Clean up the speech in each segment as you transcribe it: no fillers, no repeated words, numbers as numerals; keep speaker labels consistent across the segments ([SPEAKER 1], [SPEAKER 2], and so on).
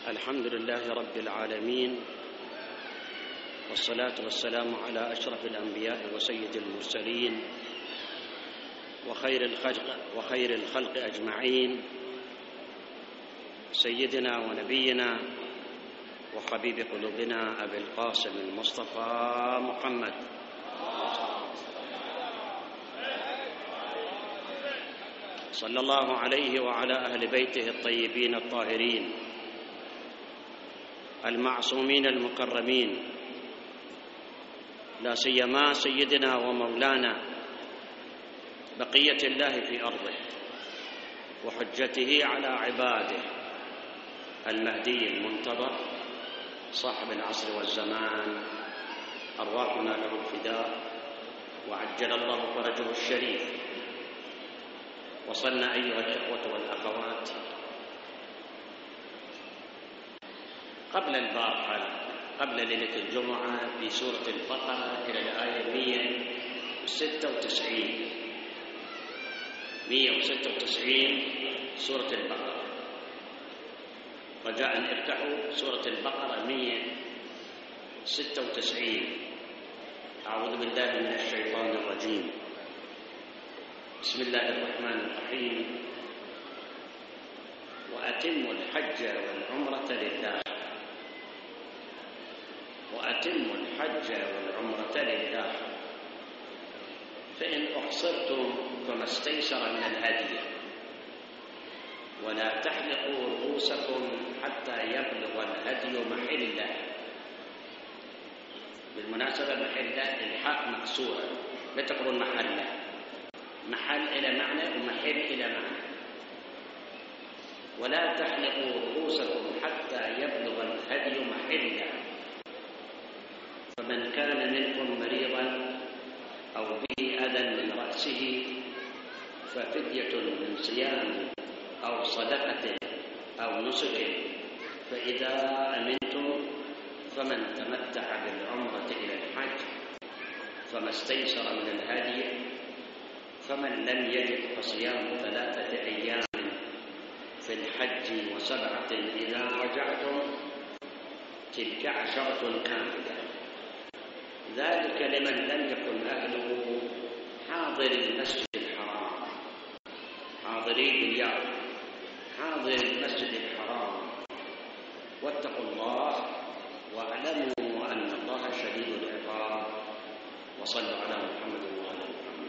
[SPEAKER 1] الحمد لله رب العالمين، والصلاة والسلام على أشرف الأنبياء وسيد المرسلين وخير الخلق أجمعين، سيدنا ونبينا وحبيب قلوبنا أبي القاسم المصطفى محمد صلى الله عليه وعلى أهل بيته الطيبين الطاهرين المعصومين المكرمين، لا سيما سيدنا ومولانا بقية الله في أرضه وحجته على عباده المهدي المنتظر صاحب العصر والزمان، أرواحنا له فداء وعجل الله فرجه الشريف. وصلنا أيها الإخوة والأخوات قبل البارحة، قبل ليلة الجمعة، في سورة البقرة إلى الآية 196 سورة البقرة. رجاء أن افتحوا سورة البقرة 196. أعوذ بالله من الشيطان الرجيم. بسم الله الرحمن الرحيم. وأتموا الحج والعمرة لله، وأتموا الحج والعمرة لله، فإن أحصرتم فما استيسر من الهدي، ولا تحلقوا رؤوسكم حتى يبلغ الهدي محله. بالمناسبة محله الحاء مكسورة، لا تقولون محله، محل إلى معنى ومحل إلى معنى. ولا تحلقوا رؤوسكم حتى يبلغ الهدي محله، فمن كان منكم مريضا أو به أذى من رأسه ففدية من صيام أو صدقة أو نسك، فإذا أمنتم فمن تمتع بالعمرة إلى الحج فما استيسر من الهدي، فمن لم يجد فصيام 3 أيام في الحج و7 إذا رجعتم، تلك 10 كاملة، ذلك لمن لم يكن أهله حاضر المسجد الحرام. حاضري بالياء، حاضر المسجد الحرام. واتقوا الله واعلموا أن الله شديد العقاب. وصلوا على محمد وعلى محمد.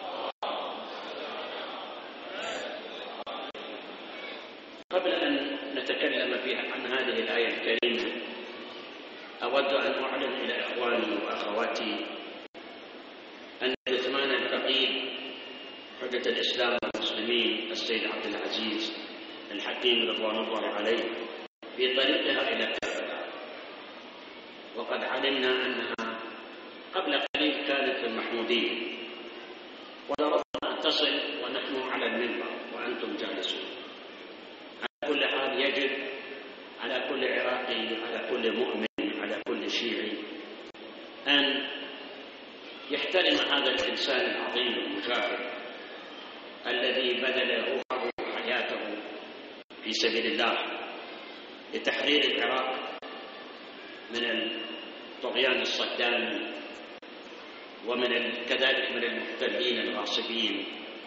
[SPEAKER 1] قبل أن نتكلم فيها عن هذه الآية الكريمة، أود أن أعلن إلى إخواني وأخواتي أن عثمان الفقيه حجة الإسلام والمسلمين السيد عبد العزيز الحكيم رضوان الله عليه في طريقها إلى كربلاء، وقد علمنا أنها قبل قليل كانت في المحمودية، ولربما تصل ونحن على المنبر وأنتم جالسون. على كل حال يجب على كل عراقي، على كل مؤمن، على كل شيعي أن يحترم هذا الإنسان العظيم المجاهد الذي بذل روحه وحياته في سبيل الله لتحرير العراق من الطغيان الصدامي كذلك من المحتلين الغاصبين.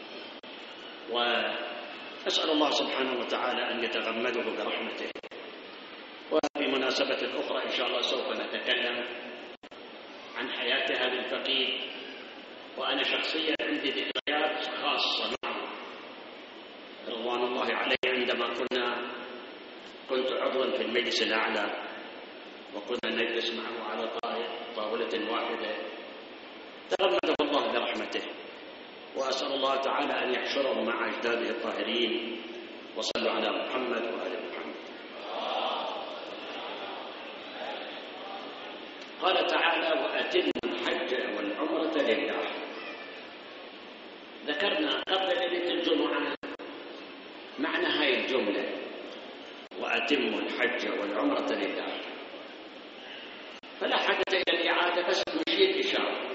[SPEAKER 1] وأسأل الله سبحانه وتعالى أن يتغمده برحمته. وفي مناسبة أخرى إن شاء الله سوف نتكلم عن حياة هذا الفقيه، وأنا شخصيا عندي ذكريات خاصة معه رضوان الله عليه. عندما كنت عضوا في المجلس الأعلى وكنا نجلس معه على طاولة واحدة، تغمده الله برحمته، وأسأل الله تعالى أن يحشرهم مع أجداده الطاهرين. وصلوا على محمد وآل محمد. قال تعالى: وأتموا الحج والعمرة لله. ذكرنا قبل ليلة الجمعة معنى هاي الجملة، وأتموا الحج والعمرة لله، فلا حاجة إلى الإعادة، بس نشير إشارة.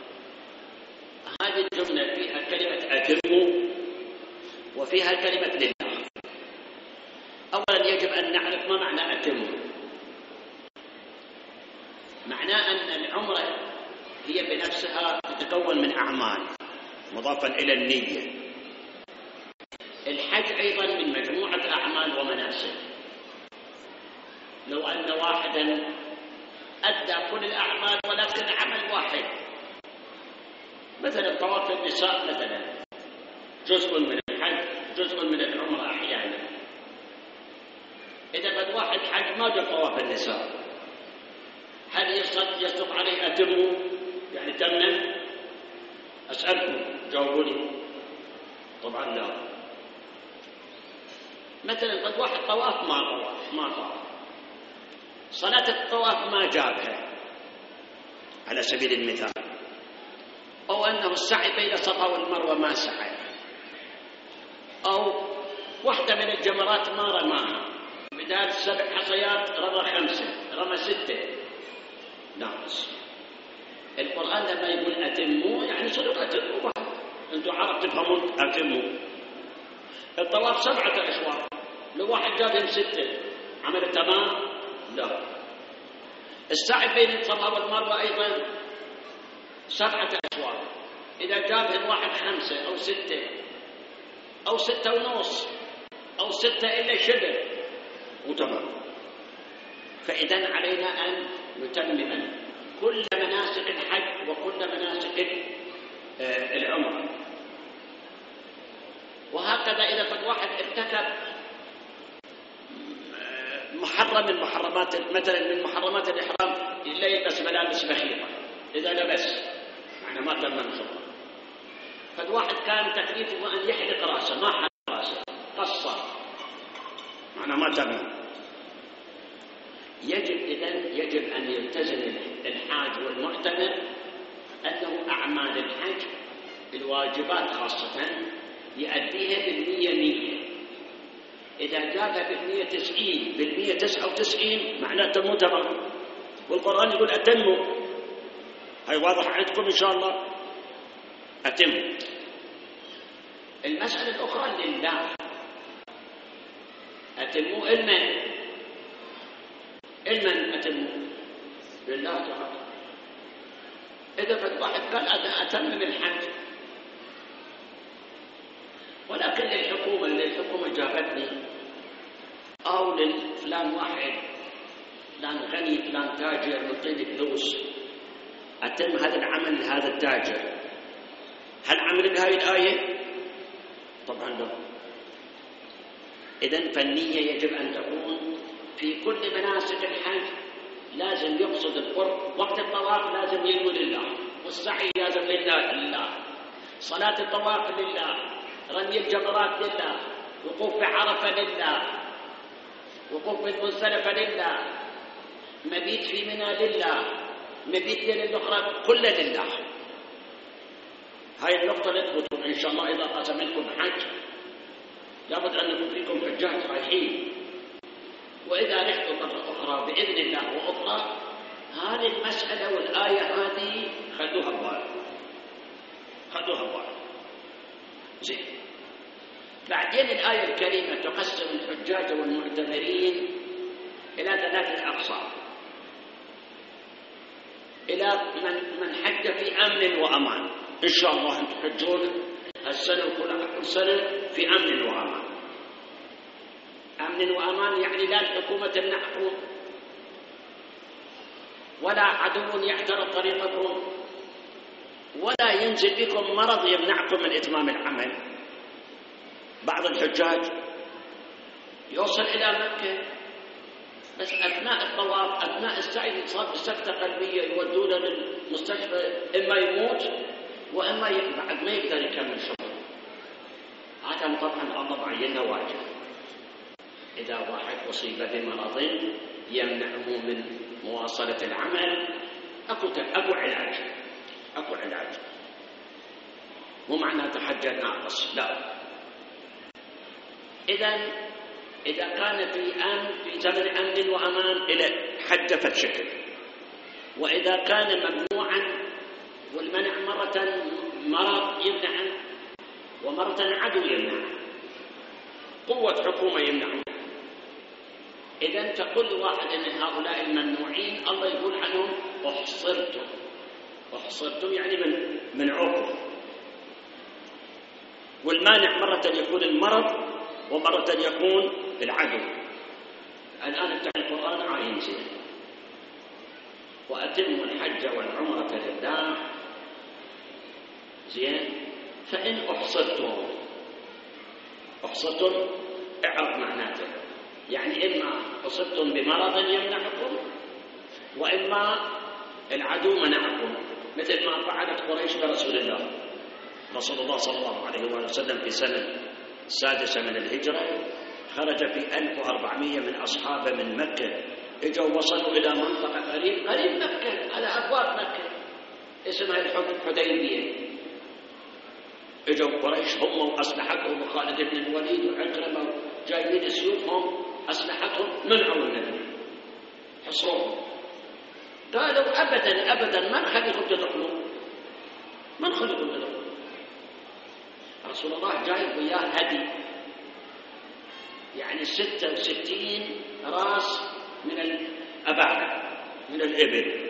[SPEAKER 1] هذه الجملة فيها كلمة أتموا وفيها كلمة لله. أولا يجب أن نعرف ما معنى أتم. معناه أن العمرة هي بنفسها تتكون من أعمال مضافا إلى النية. الحج أيضا من مجموعة أعمال ومناسك. لو أن واحدا أدى كل الأعمال ولكن عمل واحد، مثلا طواف النساء مثلا جزء من الحج جزء من العمرة أحيانا. إذا قد واحد حج ما جاء طواف النساء، هل يصدق عليه أتموا يعني تمم؟ أسألكم جاوبوني. طبعا لا. مثلا قد واحد طواف ما طاف، صلاة الطواف ما جابها على سبيل المثال، أو أنه السعي بين الصفا والمروة ما سعى، أو واحدة من الجمرات ما رماها، بدال 7 حصيات رمى 5 رمى 6 ناقص. القرآن لما يقول أتموا يعني صدق أتموا، أنتم عرب تفهمون أتموا. الطواف 7 أشواط، لو واحد جابهم 6 عمل تمام؟ لا. السعي بين الصفا والمروة أيضا 7 أشواط، إذا جابهم واحد 5 أو 6 أو 6 ونص أو 6 إلا شبه وتمام. فإذا علينا أن نتمم كل مناسك الحج وكل مناسك العمرة. وهكذا إذا قد واحد ارتكب محرم من محرمات، مثلا من محرمات الإحرام لا يلبس ملابس بخيطة، إذا لبس معنى ما تم شغله. قد واحد كان تكليفه أن يحلق رأسه ما حلق رأسه، قصر، معنى ما تم. يجب أن يلتزم الحاج والمعتمر أنه أعمال الحج الواجبات خاصة يؤديها بالنية نية. إذا جابها بالنية 90 بالمية 99 معناته مو تمام. والقرآن يقول أتموا، هاي واضح عندكم إن شاء الله. أتم. المسألة الأخرى لله، أتموا المن أتموا لله تعالى. إذا فد واحد قال أنا أتمم الحج، ولكن للحكومة جابتني، أو لفلان واحد فلان غني فلان تاجر يعطيني فلوس أتم هذا العمل لهذا التاجر، هل عمل بهذه الآية؟ طبعا لا. إذن فالنية يجب أن تكون في كل مناسك الحج، لازم يقصد القرب. وقت الطواف لازم ينوي لله، والسعي لازم لله، صلاة الطواف لله، رمي الجمرات لله، وقوف بعرفة لله، وقوف بالمزدلفة لله، مبيت في منى لله، مبيت ليلة الأخرى كله لله. هاي النقطة لتثبتون إن شاء الله. إذا قسم لكم حج لابد أن يكون فيكم حجاج رايحين، وإذا رحتوا مرة أخرى بإذن الله وأخرى، هذه المسألة والآية هذه خذوها ببال. زين. بعدين الآية الكريمة تقسم الحجاج والمعتمرين إلى 3 أقسام: إلى من حج في أمن وأمان، إن شاء الله أن تحجون السنة كل سنة في أمن وأمان. أمن وأمان يعني لا الحكومة تمنعكم ولا عدو يعترض طريقكم ولا ينزل بكم مرض يمنعكم من إتمام العمل. بعض الحجاج يوصل إلى مكة بس أثناء الطواف أثناء السعي يصاب بسكتة قلبية، يودونه للمستشفى، إما يموت وإما بعد ما يقدر يكمل شغله. هذا طبعا الله معينه واجب. إذا واحد أصيب بمرض يمنعه من مواصلة العمل أكو علاج. مو معنى تحجى ناقص، لا. إذا كان في زمن أمن وأمان إلى حج فالشكل، وإذا كان ممنوعا والمنع مرة مرض يمنع ومرة عدو يمنع، قوة حكومة يمنع، إذا تقول واحد من هؤلاء الممنوعين الله يقول عنهم أحصرتم. أحصرتم يعني منعوكم. والمانع مرة يكون المرض ومرة يكون العدو. الآن افتح القرآن عاين زين: وأتموا الحج والعمرة لله زين فإن أحصرتم اعرف معناته، يعني إما أصبتم بمرض يمنعكم وإما العدو منعكم، مثل ما فعلت قريش برسول الله. رسول الله صلى الله عليه وسلم في سنة 6 من الهجرة خرج في 1400 من أصحابه من مكة، اجوا وصلوا إلى منطقة قريب مكة، على أبواب مكة اسمها الحديبية. اجوا قريش هم وأسلحتهم وخالد بن الوليد وعكرمة جايبين سيوفهم أسلحتهم، منعوا النبي، حصروهم، قالوا أبدا ما نخليكم تدخلوا، ما نخليكم تدخلوا. رسول الله جايب وياه هدي، يعني 66 راس من الأبعدة من الإبل.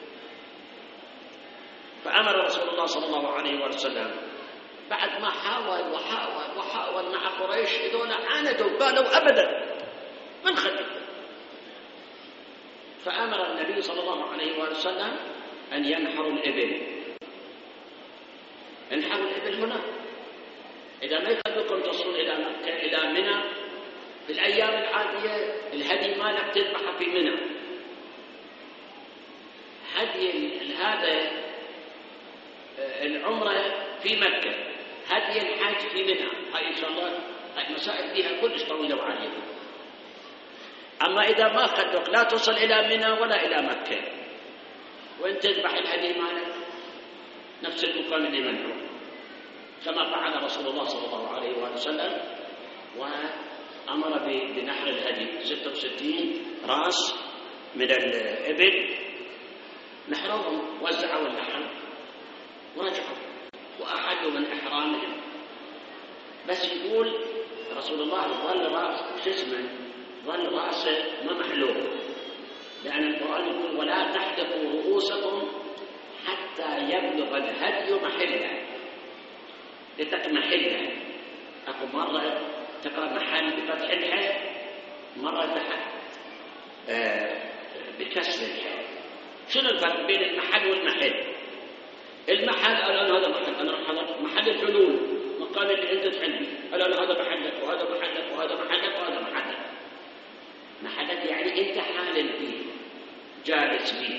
[SPEAKER 1] فأمر رسول الله صلى الله عليه وسلم بعد ما حاول مع قريش، هذول عاندوا قالوا أبدا ما نخليكم. فأمر النبي صلى الله عليه وسلم أن ينحروا الإبل. انحروا الإبل هنا، إذا ما يخلوكم تصلوا إلى مكة إلى منى. في الأيام العادية الهدي مالك تذبحه في منى، هدي هذا العمرة في مكة، هدي الحج في منى. هاي إن شاء الله هاي مسائل فيها كلش طويلة وعالية. أما إذا ما خلوك لا تصل إلى منى ولا إلى مكة، وإن تذبح الهدي مالك نفس المقام اللي منعه، كما فعل رسول الله صلى الله عليه وسلم، وأمر بنحر الهدي 66 رأس من الإبل، نحرهم، وزعوا اللحم ورجعوا وأحلوا من إحرامهم. بس يقول رسول الله ظل رأسه ما محلوق، لأن القرآن يقول ولا تحدقوا رؤوسكم حتى يبلغ الهدي محله، لتكمحله. أكو مرة تقرأ محل بفتح الحاء، مرة تحت بكسر الحاء. شنو الفرق بين المحل والمحل؟ المحل قالوا هذا محل، أنا محل الحلول، مقام اللي أنت تحل فيه، قالوا هذا محلك وهذا محلك وهذا محلك وهذا محلك. محلك يعني أنت حالل فيه، جالس فيه.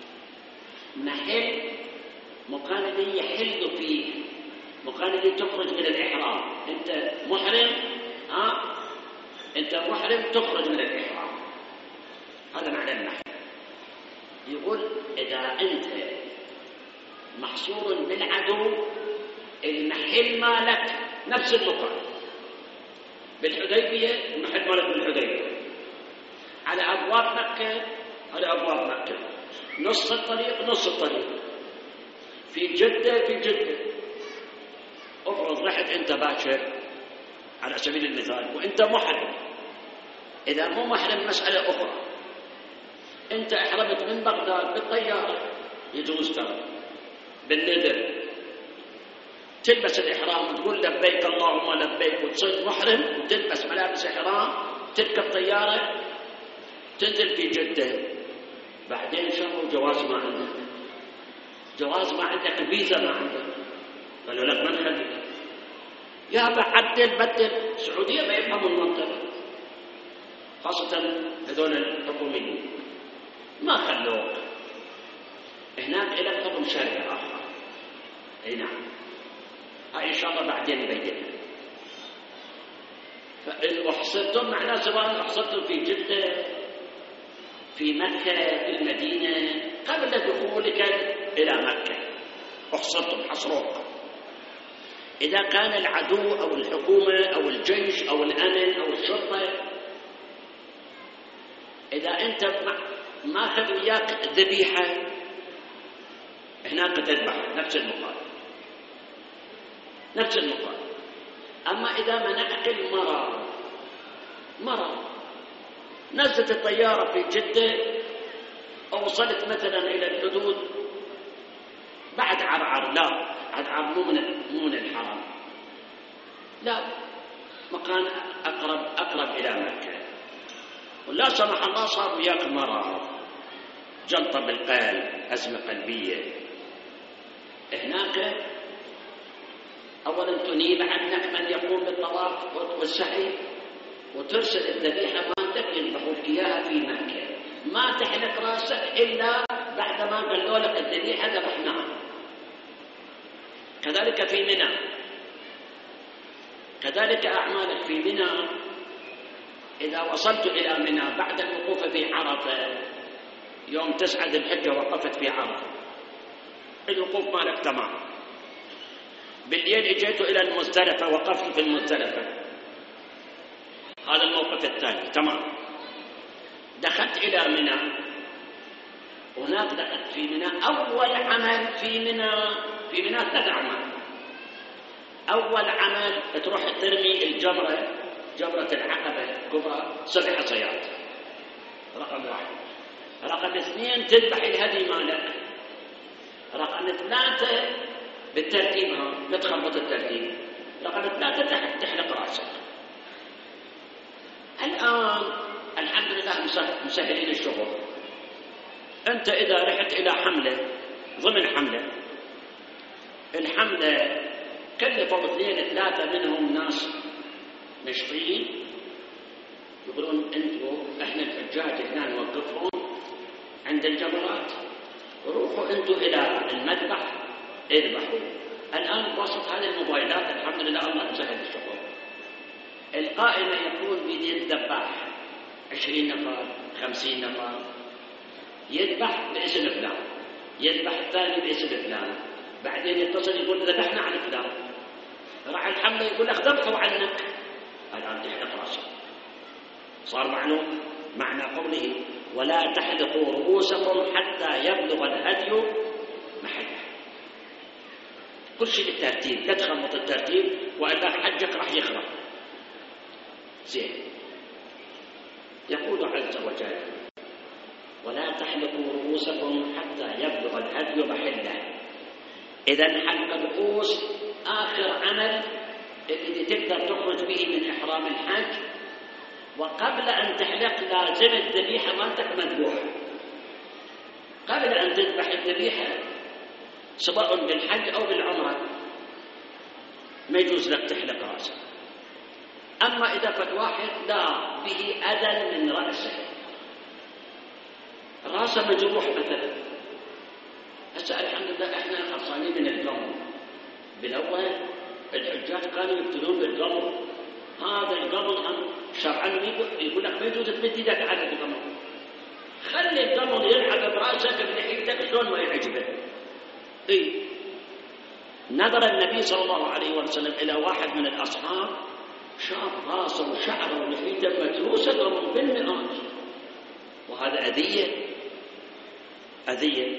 [SPEAKER 1] محل مكان اللي يحل فيه، مكان اللي تخرج من الإحرام. أنت محرم، أنت محرم تخرج من الإحرام، هذا معنى المحل. يقول إذا أنت محصور بالعدو المحل مالك نفس المكان. بالحديبية المحل مالك بالحديبية، على أبواب مكة على أبواب مكة، نص الطريق نص الطريق. في جدة افرض رحت أنت باكر على سبيل المثال وأنت محرم، إذا مو محرم مسألة أخرى، أنت أحرمت من بغداد بالطيارة يجوز ترى بالندر تلبس الإحرام وتقول لبيك اللهم لبيك وتصير محرم وتلبس ملابس إحرام، تركب طيارة تنزل في جدة، بعدين شافوا جواز ما عندك، جواز ما عندك، فيزا ما عندك، قالوا لك ما نخليك يا بعدل بدل. السعودية ما يفهموا المنطقة، خاصة هذول الحكوميين، ما خلوك هناك إلى حكم شرعي آخر. أي نعم، هاي إن شاء الله بعدين نبينها. فإن أحصرتم معناه سواء أحصرتم في جدة في مكة في المدينة قبل دخولك إلى مكة، أحصرتم حصروك. إذا كان العدو أو الحكومة أو الجيش أو الأمن أو الشرطة، إذا أنت ما أخذ وياك ذبيحة هناك تذبح نفس المقام نفس المقام. أما إذا منعك المرض نزلت الطيارة في جدة أو وصلت مثلا إلى الحدود بعد عرعر، لا عرعر مو من الحرم، لا مكان أقرب إلى مكة، ولا سمح الله صار وياك مرض، جلطة بالقلب، أزمة قلبية، هناك أولا تنيب عنك من يقوم بالطواف والسعي وترسل الذبيحة مالتك يذبحوا لك إياها في مكة، ما تحلق راسك إلا بعد ما قالوا لك الذبيحة ذبحناها. كذلك في منى، كذلك أعمالك في منى. إذا وصلت إلى منى بعد الوقوف في عرفة يوم 9 ذي الحجة وقفت في عرفة، الوقوف مالك تمام. بالليل اجيت إلى المزدلفة وقفت في المزدلفة، هذا الموقف الثاني تمام. دخلت إلى منى، هناك دخلت في منى أول عمل في منى 3 أعمال. أول عمل تروح ترمي الجمرة، جمرة العقبة الكبرى 7 حصيات، رقم 1. رقم 2 تذبح الهدي مالك. رقم 3 بالترتيب، لا تخربط الترتيب. رقم 3 تحلق راسك. الآن الحمد لله مسهلين الشغل. أنت إذا رحت إلى حملة ضمن حملة، الحملة كلفوا 2-3 منهم ناس نشطين يقولون احنا الحجاج هنا نوقفهم عند الجمرات، روحوا انتم الى المذبح اذبحوا. الان بواسط هذه الموبايلات الحمد لله الله مسهل الشغل. القائمه يكون بيد الذباح 20 نفر 50 نفر، يذبح باسم فلان، يذبح الثاني باسم فلان، بعدين يتصل يقول ذبحنا عن فلان، راعي الحمله يقول لك ذبحوا عنك، الان تحلق راسك. صار معلوم معنى قوله ولا تحلقوا رؤوسكم حتى يبلغ الهدي محله. كل شيء بالترتيب، لا تخلط الترتيب والا حجك راح يخرب. زين، يقول عز وجل ولا تحلقوا رؤوسكم حتى يبلغ الهدي محله. اذا حلق الرؤوس اخر عمل اللي تقدر تخرج به من احرام الحج، وقبل أن تحلق لازم الذبيحة مالتك مذبوحة. قبل أن تذبح الذبيحة سواء بالحج أو بالعمرة ما يجوز لك تحلق رأسك. أما إذا كان واحد لا به أذى من رأسه، رأسه مجروح مثلا، هسه الحمد لله احنا خلصانين من القمر. بالأول الحجاج كانوا يبتلون بالقمر، هذا القمر شرعا يقول لك ما يجوز تمد ايدك على القمر، خلي القمر يلعب براسك بلحيتك شلون ما يعجبه. نظر النبي صلى الله عليه وسلم الى واحد من الاصحاب شاف راسه وشعره ولحيته متروسه قمر بالمئات، وهذا اذيه.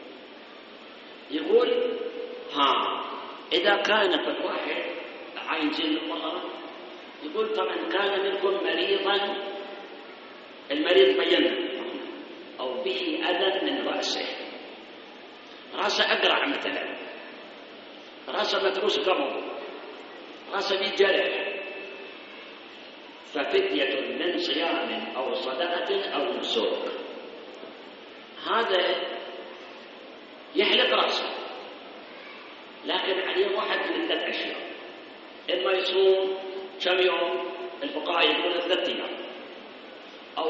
[SPEAKER 1] يقول اذا كان الواحد عايزين الطهاره، يقول طبعا كان منكم مريضا، المريض بينا او به اذى من راسه، راسه اقرع مثلا، راسه متروس قبل، راسه به جرح، ففدية من صيام او صدقة او نسك. هذا يحلق راسه، لكن عليه واحد من 3 أشياء: اما يصوم كم يوم، الفقهاء يقولون 3 أيام، أو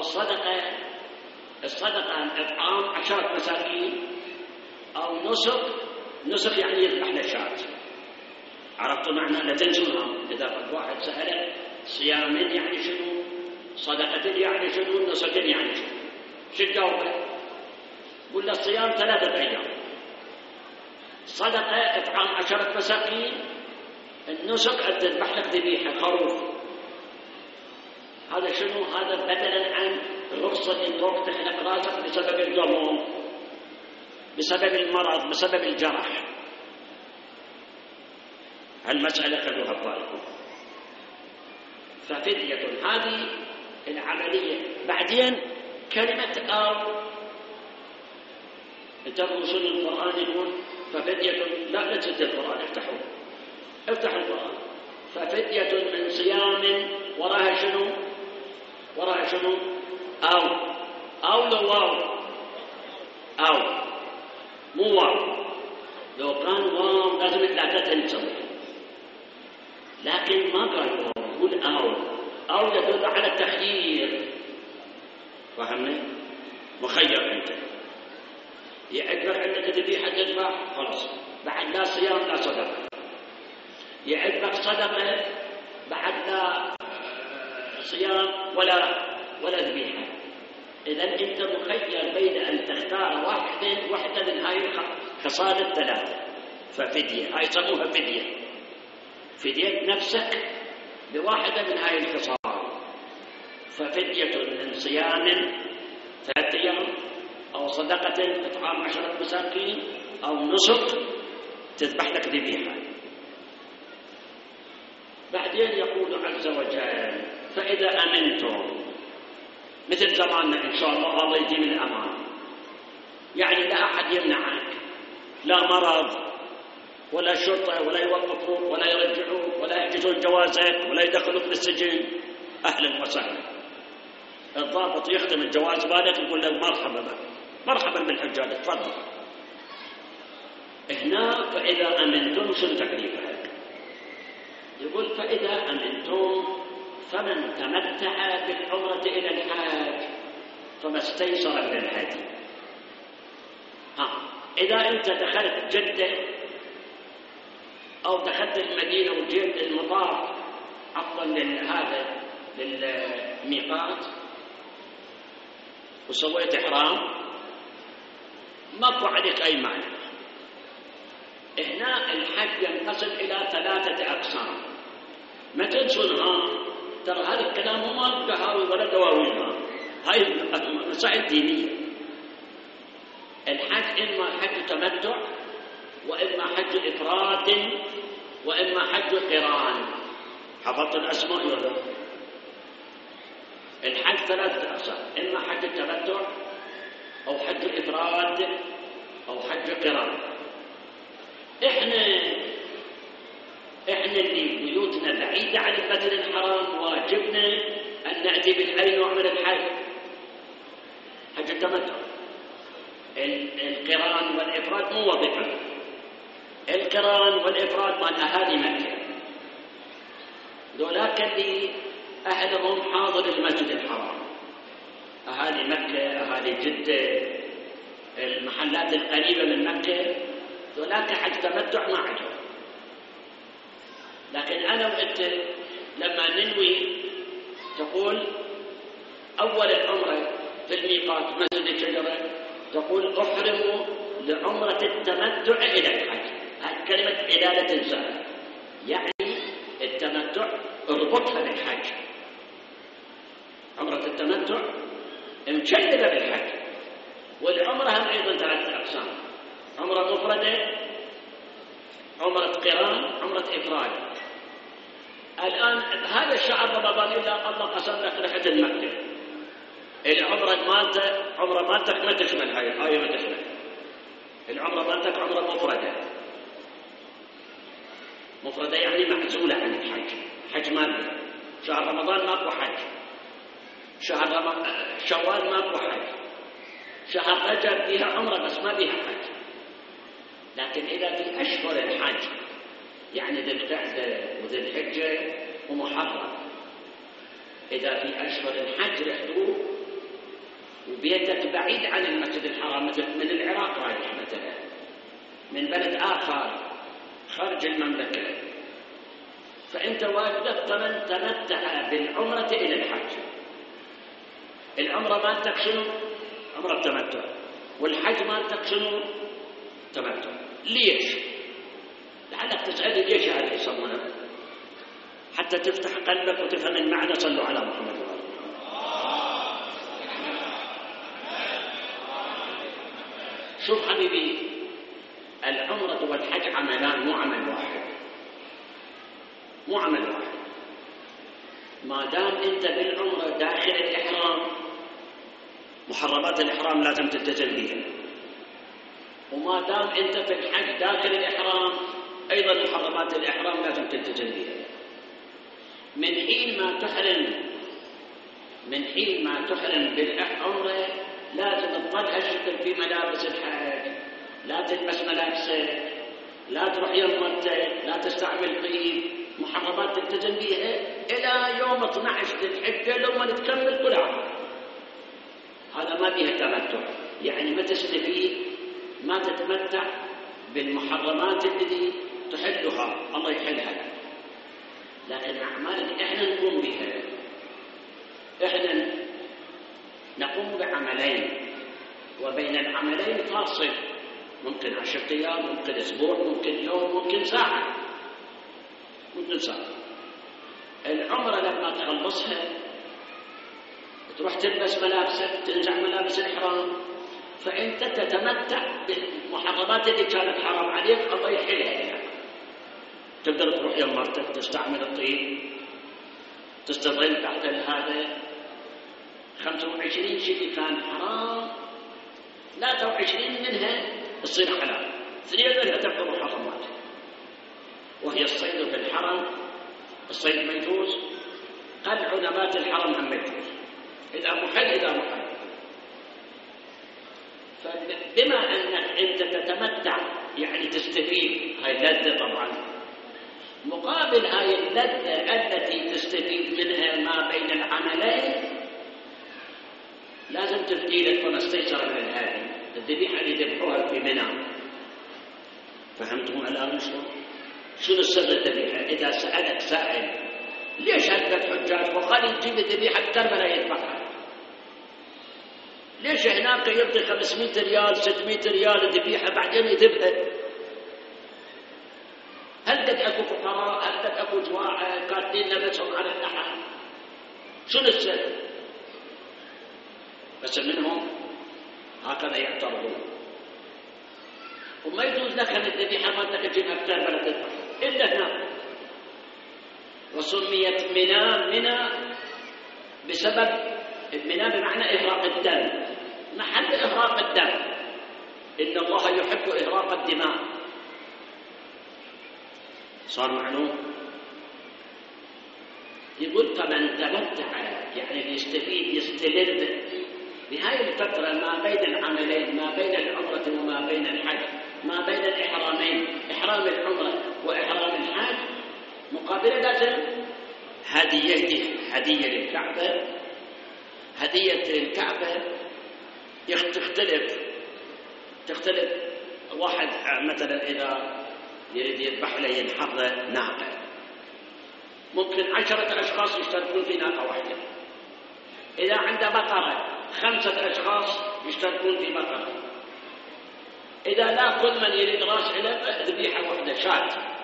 [SPEAKER 1] الصدقة إطعام 10 مساكين، أو نسك يعني يذبح له شاة. عرفتوا معنى؟ لا تنسونها. إذا قد واحد سألك صيام يعني شنو، صدقة يعني شنو، نسك يعني شنو، شو تجاوبه؟ قل له الصيام 3 أيام، صدقة إطعام 10 مساكين، النسك أن تذبح لك ذبيحة خروف. هذا شنو؟ هذا بدلا عن رخصة انك تحلق راسك بسبب الجموم، بسبب المرض، بسبب الجرح. هالمسألة خذوها ببالكم. ففدية هذه العملية بعدين كلمة أو، انتبهوا شنو القرآن يقول، ففدية، لا تسد القرآن، افتحوا القرآن. ففدية من صيام، وراها شنو؟ أو لو واو، أو مو واو، لو كان واو لازم ثلاثة تنسوي، لكن ما قال واو، يقول أو يدل على التخيير. فهمني؟ مخير أنت، يعجبك عندك ذبيحة تذبح خلاص، بعد لا صيام لا صدقة. يعجبك صدقة بعد لا صيام ولا ذبيحة. إذا أنت مخير بين أن تختار واحدة من هاي الخصال الثلاثة. ففدية، هاي يسموها فدية نفسك بواحدة من هاي الخصال. ففدية من صيام 3 أيام، أو صدقة إطعام 10 مساكين، أو نسك تذبح لك ذبيحة. بعدين يقول عز وجل: فإذا أمنتم، مثل زماننا إن شاء الله، الله يديم الأمان، يعني لا أحد يمنعك، لا مرض ولا شرطة ولا يوقفوك ولا يرجعوك ولا يحجزون جوازك ولا يدخلوك للسجن. أهلا وسهلا. الضابط يختم الجواز بالك يقول له مرحبا بالحجاج، تفضل. هنا فإذا أمنتم شنو تكليفها؟ يقول: فإذا أمنتم فمن تمتع بالعمرة إلى الحاج فما استيسر من الهدي. إذا أنت دخلت جدة أو دخلت المدينة وجيت للمطاف، عفوا للميقات، وسويت إحرام، ماكو عليك أي مانع. هنا الحج ينقسم إلى 3 أقسام. ما تنسون ترى هذا الكلام ما قهاوي ولا دواوين، هاي مسائل دينية. الحج إما حج تمتع، وإما حج إفراد، وإما حج قران. حفظت الأسماء ولا؟ الحج 3 أقسام: إما حج التمتع، أو حج إفراد، أو حج قران. إحنا اللي بيوتنا بعيدة عن المسجد الحرام، واجبنا أن نأتي بالأي نوع من الحج. حج التمتع، القران والإفراد مو وظيفة. القران والإفراد مال أهالي مكة، ذولاك اللي أهلهم حاضر المسجد الحرام، أهالي مكة، أهالي جدة، المحلات القريبة من مكة، ذولاك حج تمتع ما عجب. لكن أنا وأنت لما ننوي، تقول أول العمرة في الميقات مسجد الشجرة، تقول: أحرم لعمرة التمتع إلى الحج. هذه كلمة إلى لا تنساها، يعني التمتع اربطها بالحج. عمرة التمتع مشلبة بالحج. والعمرة هم أيضا 3 أقسام: عمرة مفردة، عمرة قران، عمرة إفراد. الآن هذا الشهر رمضان إذا الله قسم لك رحلة مكة، العمرة مالتك ما تشمل هاي الآية، ما تشمل. العمرة مالتك عمرة مفردة يعني معزولة عن الحج. حج مالك شهر رمضان ماكو حج، شهر شوال ماكو حج، شهر رجب فيها عمرة بس ما فيها حج. لكن إذا في أشهر الحج، يعني ذي القعدة وذي الحجة ومحرم، إذا في أشهر الحج رحتوا وبيتك بعيد عن المسجد الحرام، مثل من العراق رايح مثلا، من بلد آخر خارج المملكة، فأنت واجبك تمتع بالعمرة إلى الحج. العمرة مالتك شنو؟ عمرة تمتع. والحج مالتك شنو؟ تمتع. ليش؟ لعلك تسألي ليش هذا يسمونه، حتى تفتح قلبك وتفهم المعنى. صلوا على محمد وعلى محمد. شوف حبيبي، العمرة والحج عملان، مو عمل واحد. ما دام انت بالعمرة داخل الإحرام محرمات الإحرام لازم تلتزم بها، وما دام أنت في الحج داخل الإحرام أيضا محرمات الإحرام لازم تلتزم بها. من حين ما تحرم بالعمرة لازم تظل هالشكل في ملابس الحج، لا تلبس ملابسك، لا تروح يمرتك، لا تستعمل طيب، محرمات تلتزم بها إلى يوم 12 ذي الحجة لما تكمل كل عام. هذا ما فيها تمتع، يعني ما تستفيد، ما تتمتع بالمحرمات التي تحلها الله يحلها لك. لكن أعمالك إحنا نقوم بها، إحنا نقوم بعملين وبين العملين فاصل، ممكن 10 أيام، ممكن أسبوع، ممكن يوم، ممكن ساعة، ممكن ساعة. العمرة لما تخلصها تروح تلبس ملابسك، تنزع ملابس الإحرام، فأنت تتمتع بالمحرمات اللي كانت حرام عليك الله يحلها لك. تقدر تروح يمرتك، تستعمل الطيب، تستظل تحت هذا 25 شيء كان حرام، 23 منها تصير حلال، 2 منها تبقى محرمات، وهي الصيد في الحرم. الصيد ميجوز، قلع نبات الحرم هم ميجوز، إذا محل. فبما أنك أنت تتمتع يعني تستفيد، هاي لذة طبعا، مقابل هاي اللذة التي تستفيد منها ما بين العملين لازم تفتيلك فما استيسر من الهادي، الذبيحة اللي ذبحوها في منى. فهمتم الآن شنو السر الذبيحة؟ إذا سألك سائل ليش هلبت حجاج وخلي يجيب ذبيحة كربلاء يذبحها؟ ليش هناك يعطي 500 ريال 600 ريال ذبيحة بعدين يذبحها؟ هل قد أكو فقراء؟ هل قد أكو جواعة كاتلين نفسهم على اللحم؟ شنو السر؟ بس منهم هكذا يعترضون، وما يجوز لك أن الذبيحة ما تجيبها في كربلاء تذبحها إلا هناك. وسميت منى بسبب منى بمعنى إهراق الدم، محل إهراق الدم، إن الله يحب إهراق الدماء. صار معلوم؟ يقول فمن تمتع يعني يستفيد يستلذ بهاي الفترة ما بين العملين، ما بين العمرة وما بين الحج، ما بين الإحرامين، إحرام العمرة وإحرام الحج، مقابلة لازم هدية للكعبة. هدية الكعبة تختلف. واحد مثلا إذا يريد يذبح له ينحر ناقة، ممكن 10 أشخاص يشتركون في ناقة واحدة. إذا عنده بقرة 5 أشخاص يشتركون في بقرة. إذا لا كل من يريد راس علب ذبيحة واحدة، شاة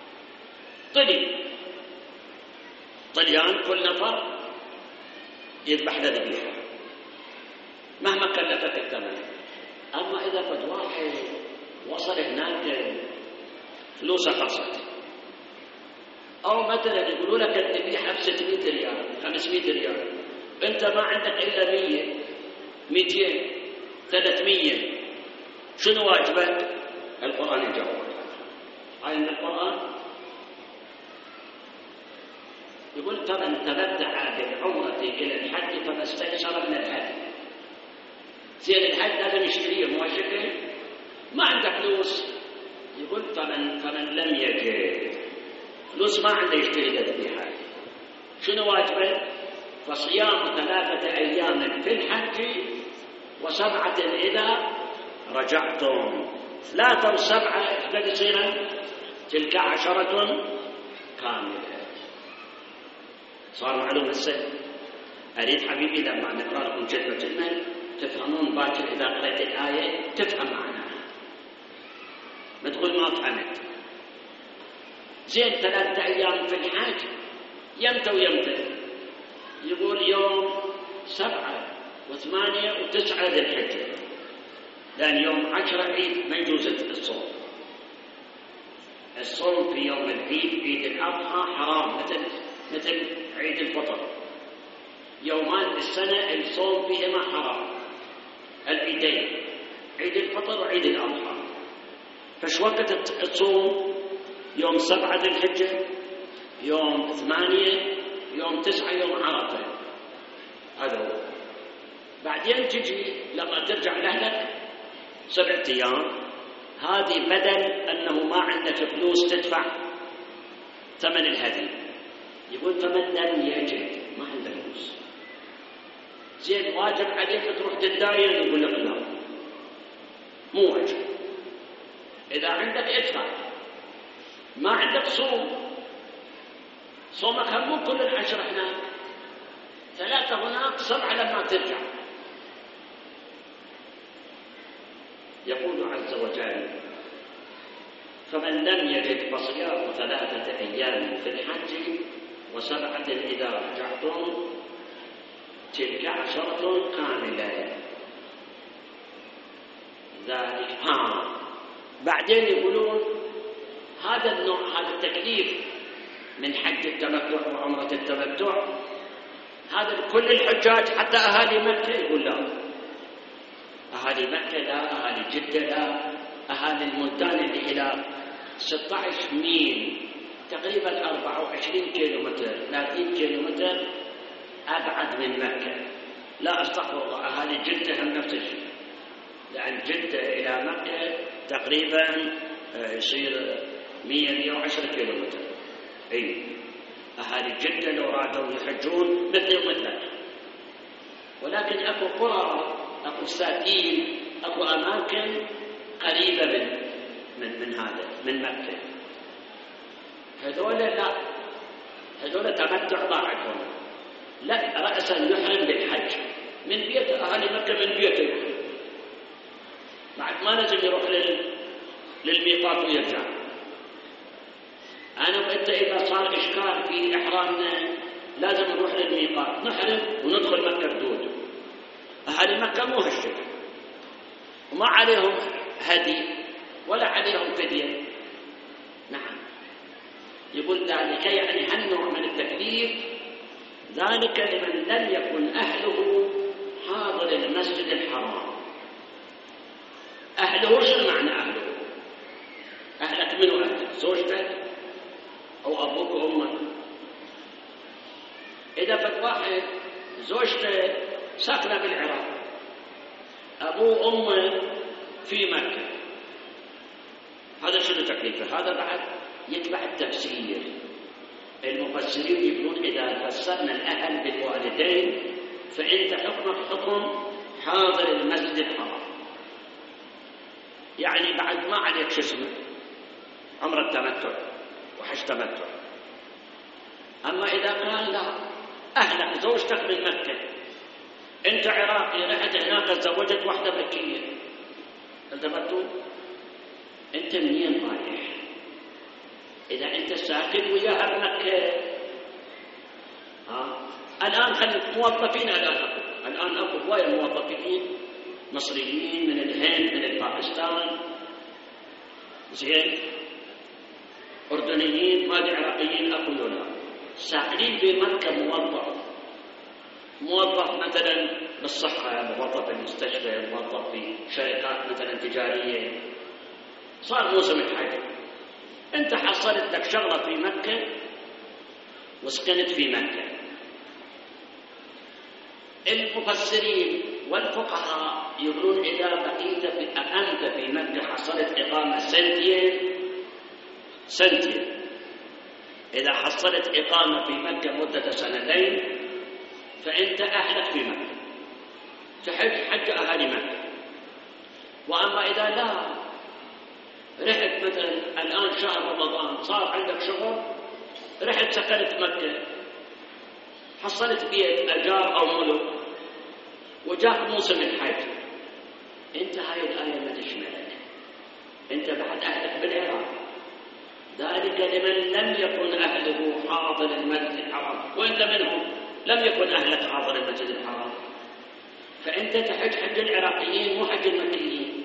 [SPEAKER 1] طليان كل نفر يذبح له ذبيحة مهما كلفت الثمن. أما إذا قد واحد وصل هناك فلوسه خلصت، أو مثلا يقولوا لك الذبيحة ب 600 ريال 500 ريال، أنت ما عندك إلا 100 200 300، شنو واجبك؟ القرآن يجاوب. هاي من القرآن يقول فمن تمتع بالعمرة إلى الحج فما استيسر من الهدي. زين الحج لازم يشتريه مواشكه، ما عنده فلوس، يقول فمن لم يجد فلوس ما عنده يشتري ذبيحة، شنو واجبه؟ فصيام 3 أيام في الحج و7 إذا رجعتم. 3 و7 قد يصير تلك 10 كاملة. صار معلوم السر. أريد حبيبي لما نقرأ لكم كلمة تفهمون باكر، إذا قرأت الآية تفهم معناها، ما تقول ما فهمت. زين 3 أيام في الحج يمتى ويمتى؟ يقول يوم 7 و8 و9 ذي الحجة، لأن يوم 10 عيد ما يجوز الصوم. الصوم في يوم العيد، عيد الأضحى، حرام مثل عيد الفطر. يومان في السنة الصوم فيهما حرام، عيد الأضحى. فش وقت تصوم؟ يوم 7 ذي الحجة، يوم 8، يوم 9، يوم عرفة. هذا هو. بعدين تجي لما ترجع لأهلك 7 أيام، هذه بدل أنه ما عندك فلوس تدفع ثمن الهدي. يقول فمن لم يجد، ما عنده فلوس، زين واجب عليك تروح تتداين؟ يقول لك لا، مو واجب. إذا عندك ادفع، ما عندك صوم. صومك مو كل العشر هناك، 3 هناك، 7 لما ترجع. يقول عز وجل فمن لم يجد فصيام 3 أيام في الحج و7 إذا رجعتم تلك 10 كاملة. ذلك بعدين يقولون هذا النوع، هذا التكليف من حج التمتع وعمرة التمتع، هذا لكل الحجاج حتى أهالي مكة. يقول لا، أهالي مكة لا، أهالي جدة لا، أهالي الملتان اللي إلى 16 ميل تقريبا 24 كيلومتر 30 كيلومتر أبعد من مكة لا، أستغفر الله، أهالي جدة هم نفس الشيء، لأن جدة إلى مكة تقريبا يصير 110 كيلومتر. أي أهالي جدة لو رادوا يحجون مثل ومثلك، ولكن أكو قرى، أكو ساتين، أكو أماكن قريبة من هذا، من مكة. هذول لا، هذول تمتع ما عندهم، لا، رأسا يحرم بالحج من بيت أهالي مكة، من بيته يحرم، بعد ما لازم يروح للميقات ويرجع. أنا وأنت إذا صار إشكال في إحرامنا لازم نروح للميقات، نحرم وندخل مكة بدود. أهالي مكة مو هالشيء، وما عليهم هدي ولا عليهم فدية. نعم، يقول ذلك يعني هالنوع من التكليف، ذلك لمن لم يكن أهله حاضر المسجد الحرام. أهله شو معنى أهله؟ أهلك منو أهلك؟ زوجتك أو أبوك وأمك؟ إذا فت واحد زوجته ساكنة بالعراق، أبوه وأمه في مكة، هذا شنو تكليفه؟ هذا بعد يتبع التفسير. المفسرين يقولون إذا فسرنا الأهل بالوالدين فأنت حكمك حكم حاضر المسجد الحرام، يعني بعد ما عليك شو اسمه عمرة التمتع وحج تمتع. أما إذا قال لا، أهلك زوجتك من مكة، أنت عراقي، رحت هناك تزوجت واحدة مكية، التمتع، أنت منين رايح؟ إذا أنت ساكن وياها بمكة، الآن خليك موظفين، الآن أكو هواية موظفين مصريين من الهند، من باكستان، زين، أردنيين، ما عراقيين، أكو يونا ساكنين في مكة. موظف مثلا بالصحة، موظف بالمستشفى، موظف في شركات مثلا تجارية، صار موسم الحج، أنت حصلت لك شغلة في مكة وسكنت في مكة. المفسرين والفقهاء يقولون إذا بقيت أنت في مكة حصلت إقامة سنتين، إذا حصلت إقامة في مكة مدة 2 فأنت أهلك في مكة، تحج حج أهالي مكة. وأما إذا لا، رحت مثلا الآن شهر رمضان، صار عندك شغل، رحت سكنت مكة، حصلت بيت أجار أو ملك، وجاء موسم الحج، أنت هاي الآية ما تشملك، أنت بعد أهلك بالعراق. ذلك لمن لم يكن أهله حاضر المسجد الحرام، وأنت منهم لم يكن أهلك حاضر المسجد الحرام، فأنت تحج حج العراقيين مو حج المكيين.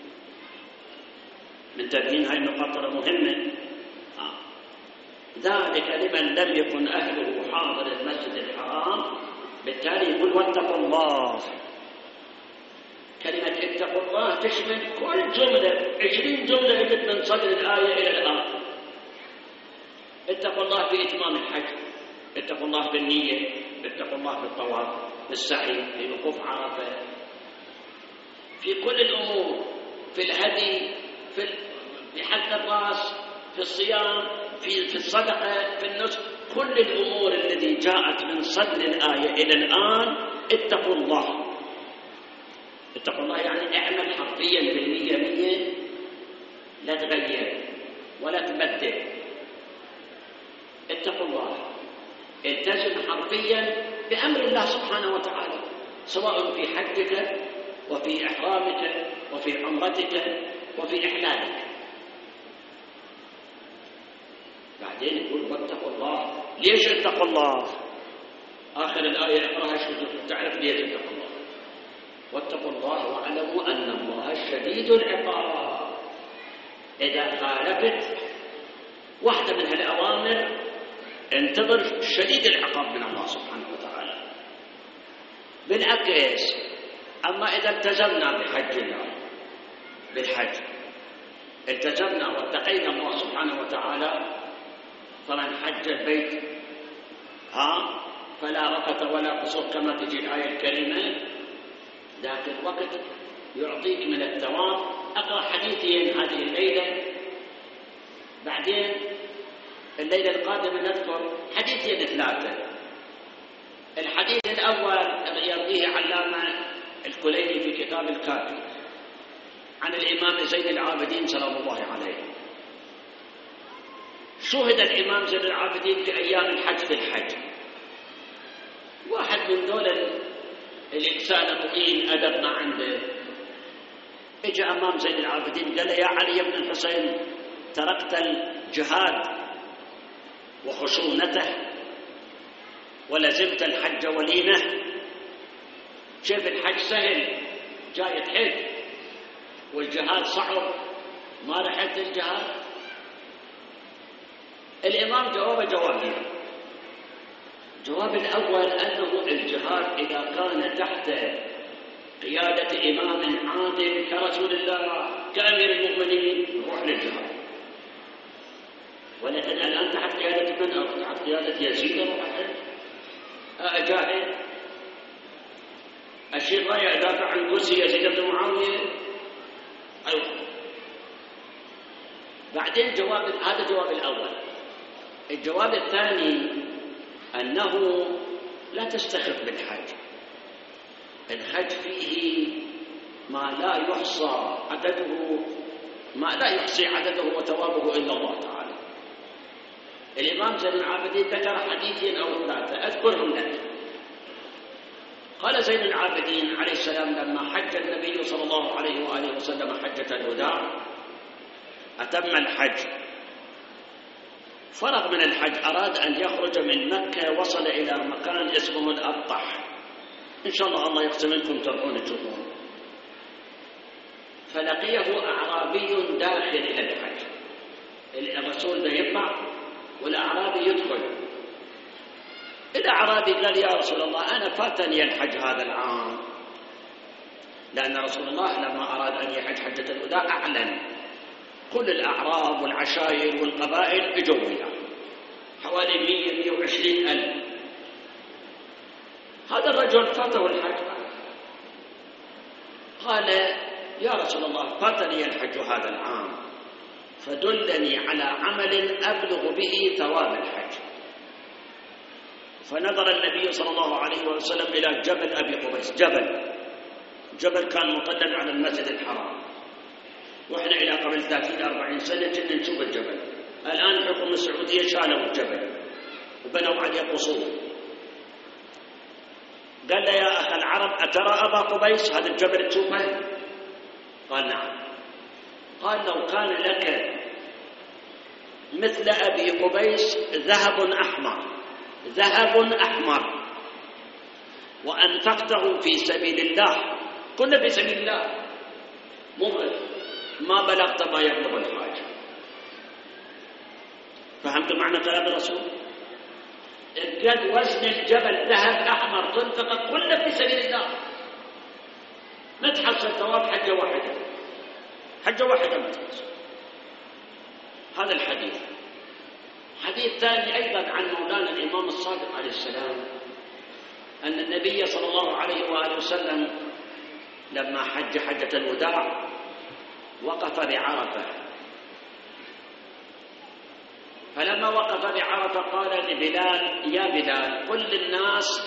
[SPEAKER 1] من تبيين هاي النقاط مهمة. ذلك لمن لم يكن أهله حاضر المسجد الحرام، بالتالي يقول واتقوا الله. كلمة اتقوا الله تشمل كل جملة، 20 جملة اجت من صدر الآية إلى الآن. اتقوا الله في إتمام الحج، اتقوا الله في النية، اتقوا الله في الطواف، في السعي، في وقوف عرفة، في كل الأمور، في الهدي، في حلق الرأس، في الصيام، في الصدقة، في النسك، كل الأمور التي جاءت من صدر الآية إلى الآن اتقوا الله. اتقوا الله يعني اعمل حرفيا بالمية مية، لا تغير ولا تبدل. اتقوا الله، التزم حرفيا بأمر الله سبحانه وتعالى، سواء في حجك وفي إحرامك وفي عمرتك وفي إحلالك. بعدين يقول واتقوا الله. ليش اتقوا الله؟ آخر الآية اقرأها شو تعرف ليش اتقوا الله. واتقوا الله واعلموا أن الله شديد العقاب. إذا خالفت واحدة من هالأوامر انتظر شديد العقاب من الله سبحانه وتعالى. بالعكس، أما إذا التزمنا بحجنا، بالحج التزمنا واتقينا الله سبحانه وتعالى، فمن حج البيت فلا رفث ولا فسوق كما تجي الآية الكريمة، ذاك الوقت يعطيك من الثواب. أقرأ حديثين هذه الليلة، بعدين الليلة القادمة نذكر حديثين 3. الحديث الأول يرويه علامة الكليني في كتاب الكافي عن الإمام زين العابدين سلام الله عليه. شهد الإمام زين العابدين في أيام الحج في الحج، واحد من دول الإنسان طويل أدب ما عنده، اجى أمام زين العابدين قال له يا علي بن الحسين، تركت الجهاد وخشونته ولزمت الحج ولينه، شوف الحج سهل جاي تحج والجهاد صعب، ما رحت الجهاد؟ الإمام جواب جوابين. الجواب الأول أنه الجهاد إذا كان تحت قيادة إمام عادل كرسول الله كأمير المؤمنين روح للجهاد، ولكن الآن تحت قيادة من؟ تحت قيادة يزيد روح أجاهد أشير راية أدافع عن كرسي يزيد بن معاوية. أيوة. بعدين هذا الجواب الأول. الجواب الثاني أنه لا تستخف بالحج. الحج فيه ما لا يحصى عدده وثوابه إلا الله تعالى. الإمام زين العابدين ذكر حديثين أو 3 أذكرهم لك. قال زين العابدين عليه السلام لما حج النبي صلى الله عليه وآله وسلم حجة الوداع، أتم الحج، فرغ من الحج، أراد أن يخرج من مكة، وصل إلى مكان اسمه الأبطح، إن شاء الله يقسم لكم ترون تشوفون. فلقيه أعرابي داخل إلى الحج. الرسول ده يطلع والأعرابي يدخل. الأعرابي قال يا رسول الله أنا فاتني الحج هذا العام، لأن رسول الله لما أراد أن يحج حجة الوداع أعلن كل الأعراب والعشائر والقبائل اجوا وياه، حوالي 120 ألف. هذا الرجل فاته الحج، قال يا رسول الله فاتني الحج هذا العام، فدلني على عمل أبلغ به ثواب الحج. فنظر النبي صلى الله عليه وسلم إلى جبل أبي قبيس، جبل كان مطلع على المسجد الحرام، وإحنا إلى قبل 30-40 سنة كنا نشوف الجبل. الآن حكم السعودية شالوا الجبل وبنوا عليه قصور. قال له يا أخي العرب أترى أبا قبيس هذا الجبل تشوفه؟ قال نعم. قال لو كان لك مثل أبي قبيس ذهب أحمر وأنفقته في سبيل الله، كنا في سبيل الله، ممكن ما بلغت ما يبلغ الحاج. فهمت معنى كلام الرسول؟ قد وزن الجبل ذهب أحمر تنفق كله في سبيل الله. ما تحصل ثواب حجة واحدة، حجة واحدة ما تحصل. هذا الحديث. حديث ثاني أيضا عن مولانا الإمام الصادق عليه السلام أن النبي صلى الله عليه وآله وسلم لما حج حجة الوداع وقف بعرفة، فلما وقف بعرفة قال لبلال: يا بلال قل للناس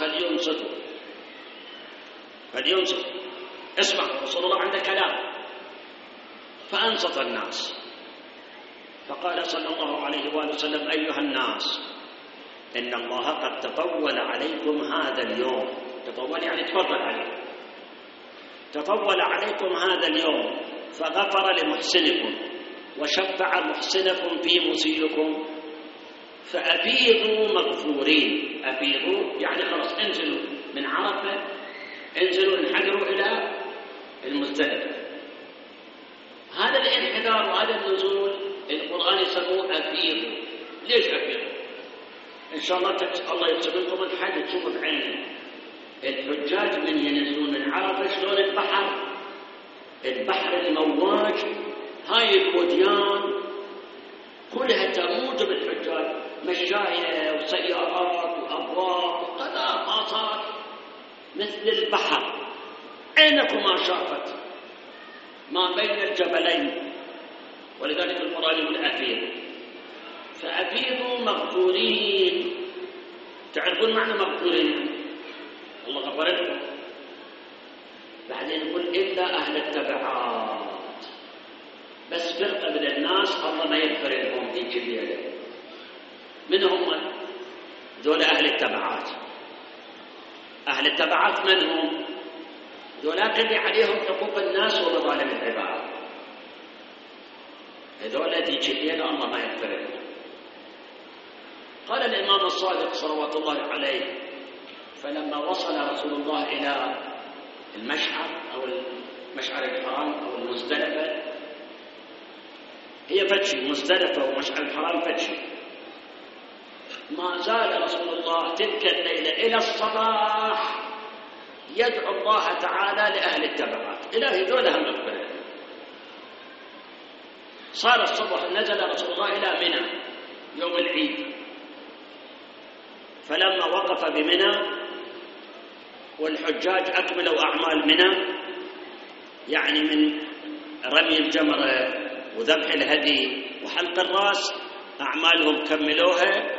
[SPEAKER 1] فلينصتوا، اسمع رسول الله عنده كلام. فأنصت الناس، فقال صلى الله عليه وآله وسلم: أيها الناس، إن الله قد تطول عليكم هذا اليوم. تطول يعني تفضل عليكم. تطول عليكم هذا اليوم فغفر لمحسنكم وشفع محسنكم في مسيئكم، فأفيضوا مغفورين. أفيضوا يعني خلاص انزلوا من عرفة، انزلوا انحدروا إلى المزدلفة. هذا الانحدار وهذا النزول القرآن يسموه أفيضوا. ليش أفيضوا؟ إن شاء الله الله يكتب لكم الحج تشوفوا بعينه الحجاج من ينزلون من عرفة شلون البحر المواج، هاي الوديان كلها تموج بالحجاج، مشاية وسيارات وأبواق وقطارات مثل البحر، عينكم ما شافت ما بين الجبلين. ولذلك القرآن يقول أفيضوا. فأفيضوا مغفورين. تعرفون معنى مغفورين؟ الله غفر لكم. بعدين يقول إلا أهل التبعات، بس فرقة من الناس الله ما يغفر لهم ذيك الليلة. من هم ذول أهل التبعات؟ أهل التبعات من هم؟ ذولاك اللي عليهم حقوق الناس ومظالم العباد، هذول ذيك الليلة الله ما يغفر لهم. قال الإمام الصادق صلوات الله عليه: فلما وصل رسول الله إلى المشعر أو المشعر الحرام أو المزدلفة، هي فتشي مزدلفة ومشعر الحرام فتشي، ما زال رسول الله تلك الليلة إلى الصباح يدعو الله تعالى لأهل التبعات: إلهي ذولها مغفرة. صار الصبح نزل رسول الله إلى منى يوم العيد، فلما وقف بمنى والحجاج أكملوا أعمال منى، يعني من رمي الجمرة وذبح الهدي وحلق الرأس، أعمالهم كملوها.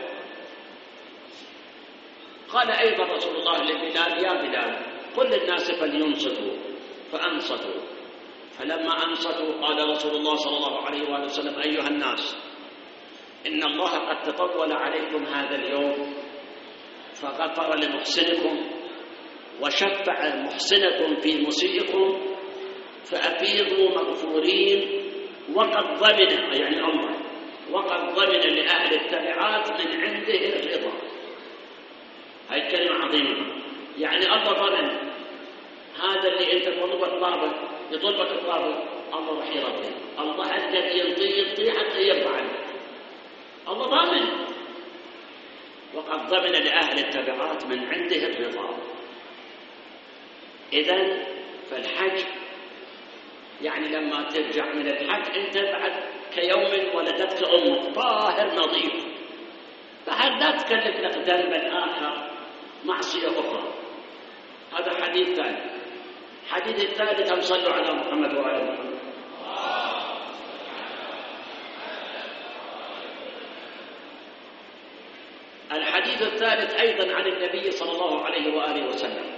[SPEAKER 1] قال أيضا رسول الله لبلال: يا بلال قل للناس فلينصتوا، فأنصتوا. فلما أنصتوا قال رسول الله صلى الله عليه وآله وسلم: أيها الناس، إن الله قد تطول عليكم هذا اليوم فغفر لمحسنكم وشفع محسنكم في مسيئكم، فأفيضوا مغفورين، وقد ضمن، يعني الله وقد ضمن لأهل التبعات من عنده الرضا. هاي كلمة عظيمة، يعني الله ضمن هذا اللي أنت يطلبك الطلب الله راح يرضيه. الله الذي يطيع حتى يرضى عنك، الله ضامن. وقد ضمن لأهل التبعات من عنده الرضا. إذن فالحج يعني لما ترجع من الحج أنت بعد كيوم ولدتك أمك طاهر نظيف، بعد لا تكلف لك ذنبا آخر معصية أخرى. هذا حديث ثاني. الحديث الثالث: أن صلوا على محمد وعلى محمد. الحديث الثالث أيضا عن النبي صلى الله عليه وآله وسلم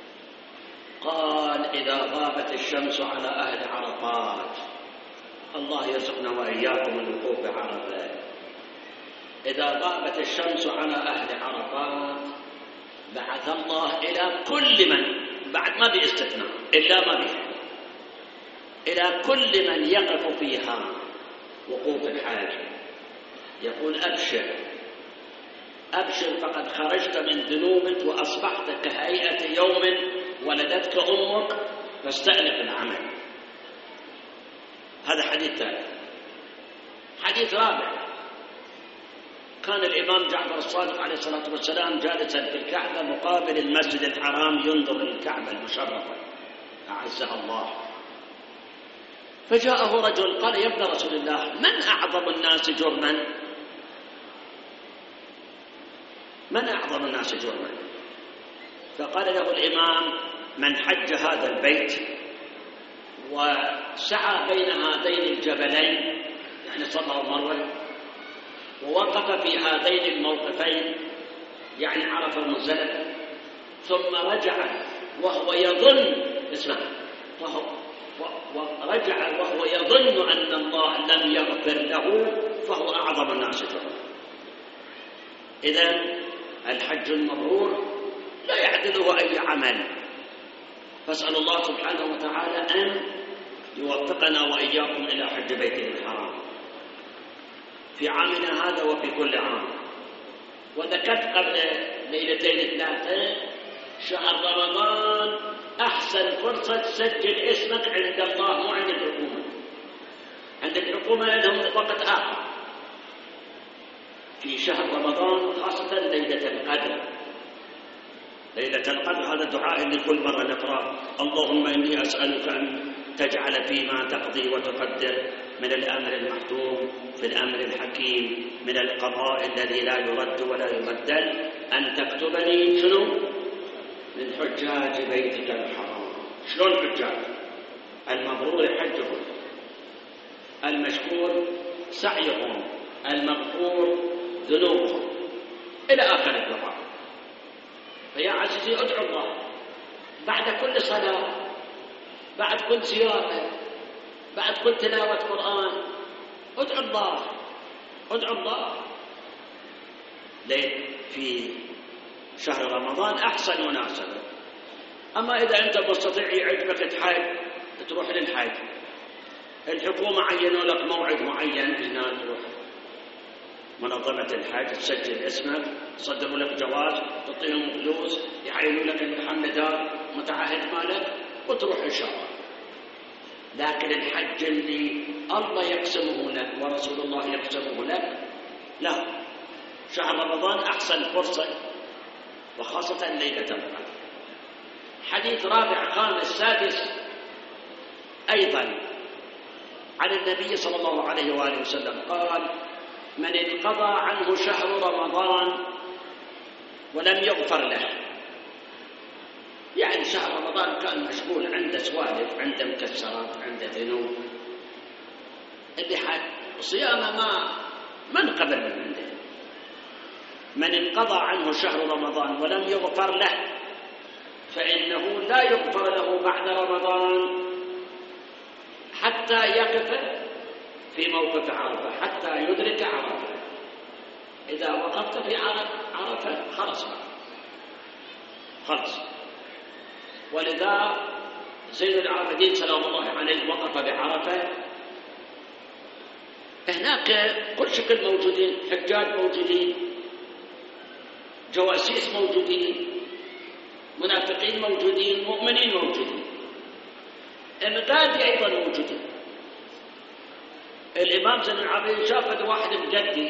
[SPEAKER 1] قال: إذا غابت الشمس على أهل عرفات، الله يرزقنا وإياكم الوقوف بعرفة. إذا غابت الشمس على أهل عرفات بعث الله إلى كل من، بعد ما باستثناء إلا ما به، إلى كل من يقف فيها وقوف الحاج، يقول: أبشر أبشر فقد خرجت من ذنوبك وأصبحت كهيئة يوم ولدتك أمك، فاستأنف العمل. هذا حديث ثالث. حديث رابع: كان الإمام جعفر الصادق عليه الصلاة والسلام جالسا في الكعبة مقابل المسجد الحرام ينظر للكعبة المشرفة، أعزها الله. فجاءه رجل قال: يا ابن رسول الله، من أعظم الناس جرما؟ من أعظم الناس جرما؟ فقال له الإمام: من حج هذا البيت وسعى بين هذين الجبلين، يعني صفا ومروة، ووقف في هذين الموقفين، يعني عرفة ومزدلفة، ثم رجع وهو يظن، اسمع، ورجع وهو يظن أن الله لم يغفر له، فهو أعظم الناس جرما. إذن الحج المبرور لا يعدله أي عمل. فاسأل الله سبحانه وتعالى أن يوفقنا وإياكم إلى حج بيته الحرام في عامنا هذا وفي كل عام. وذكرت قبل ليلتين 3 شهر رمضان أحسن فرصة تسجل اسمك عند الله، مو عند الحكومة. عند الحكومة لهم وقت آخر. في شهر رمضان خاصة ليلة القدر. ليلة القدر هذا الدعاء اللي كل مرة نقرأ: اللهم إني أسألك أن تجعل فيما تقضي وتقدر من الأمر المحتوم في الأمر الحكيم، من القضاء الذي لا يرد ولا يبدل، أن تكتبني شنو؟ من حجاج بيتك الحرام. شلون حجاج؟ المبرور حجهم، المشكور سعيهم، المغفور ذنوبهم، إلى آخر الدعاء. فيا عزيزي ادعو الله بعد كل صلاة، بعد كل زيارة، بعد كل تلاوة قرآن، ادعو الله، ادعو الله. ليه؟ في شهر رمضان أحسن مناسبة. أما إذا أنت مستطيع يعجبك تحج، تروح للحج، الحكومة عينوا لك موعد معين، هنا تروح منظمة الحج، تسجل اسمك، يصدروا لك جواز، تعطيهم فلوس، يعينوا لك المحمدات، متعهد مالك، وتروح إن شاء الله. لكن الحج اللي الله يقسمه لك ورسول الله يقسمه لك، لا، شهر رمضان أحسن فرصة، وخاصة ليلة القدر. حديث رابع خامس سادس أيضا عن النبي صلى الله عليه وآله وسلم قال: من انقضى عنه شهر رمضان ولم يغفر له، يعني شهر رمضان كان مشغول، عنده سوالف، عنده مكسرات، عنده ذنوب، اللي صيامه ما انقبل من عنده. من انقضى عنه شهر رمضان ولم يغفر له فإنه لا يغفر له بعد رمضان حتى يقف في موقف عرفة، حتى يدرك عرفة. إذا وقفت في عرفة خلص. ولذا زين العابدين سلام الله عليه وقف بعرفة، هناك كل شكل موجودين، حجاج موجودين، جواسيس موجودين، منافقين موجودين، مؤمنين موجودين، المقادي أيضا موجودين. الإمام زين العابدين شافت واحد مجدي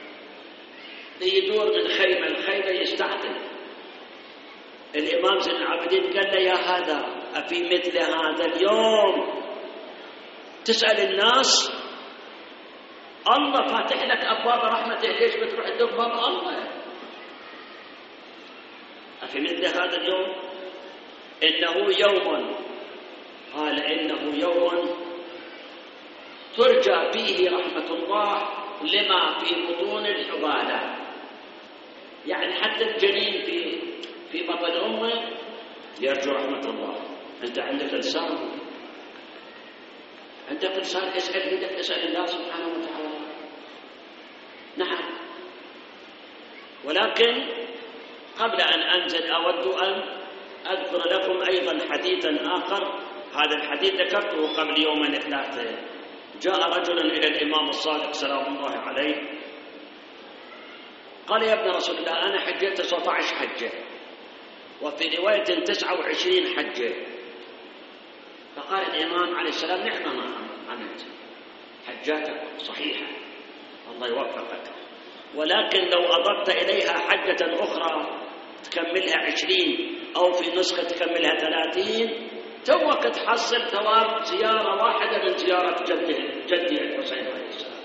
[SPEAKER 1] يدور من خيمة لخيمة يستعطل. الإمام زين العابدين قال له: يا هذا، أفي مثل هذا اليوم تسأل الناس؟ الله فاتح لك أبواب رحمته، ليش بتروح تدق باب الله؟ أفي مثل هذا اليوم؟ إنه يوم، قال: إنه يوم ترجى فيه رحمة الله لما في بطون الحبالة، يعني حتى الجنين في بطن أمه يرجو رحمة الله. أنت عندك لسان، اسأل بدك، اسأل الله سبحانه وتعالى. نعم. ولكن قبل أن أنزل أود أن أذكر لكم أيضا حديثا آخر. هذا الحديث ذكرته قبل يومين 3. جاء رجل إلى الإمام الصادق سلام الله عليه، قال: يا ابن رسول الله، أنا حجيت 19 حجة، وفي رواية 29 حجة. فقال الإمام عليه السلام: نعم ما عملت، حجاتك صحيحة، الله يوفقك، ولكن لو أضفت إليها حجة أخرى تكملها 20، أو في نسخة تكملها 30، توك تحصل ثواب زيارة واحدة من زيارة جدي الحسين عليه السلام.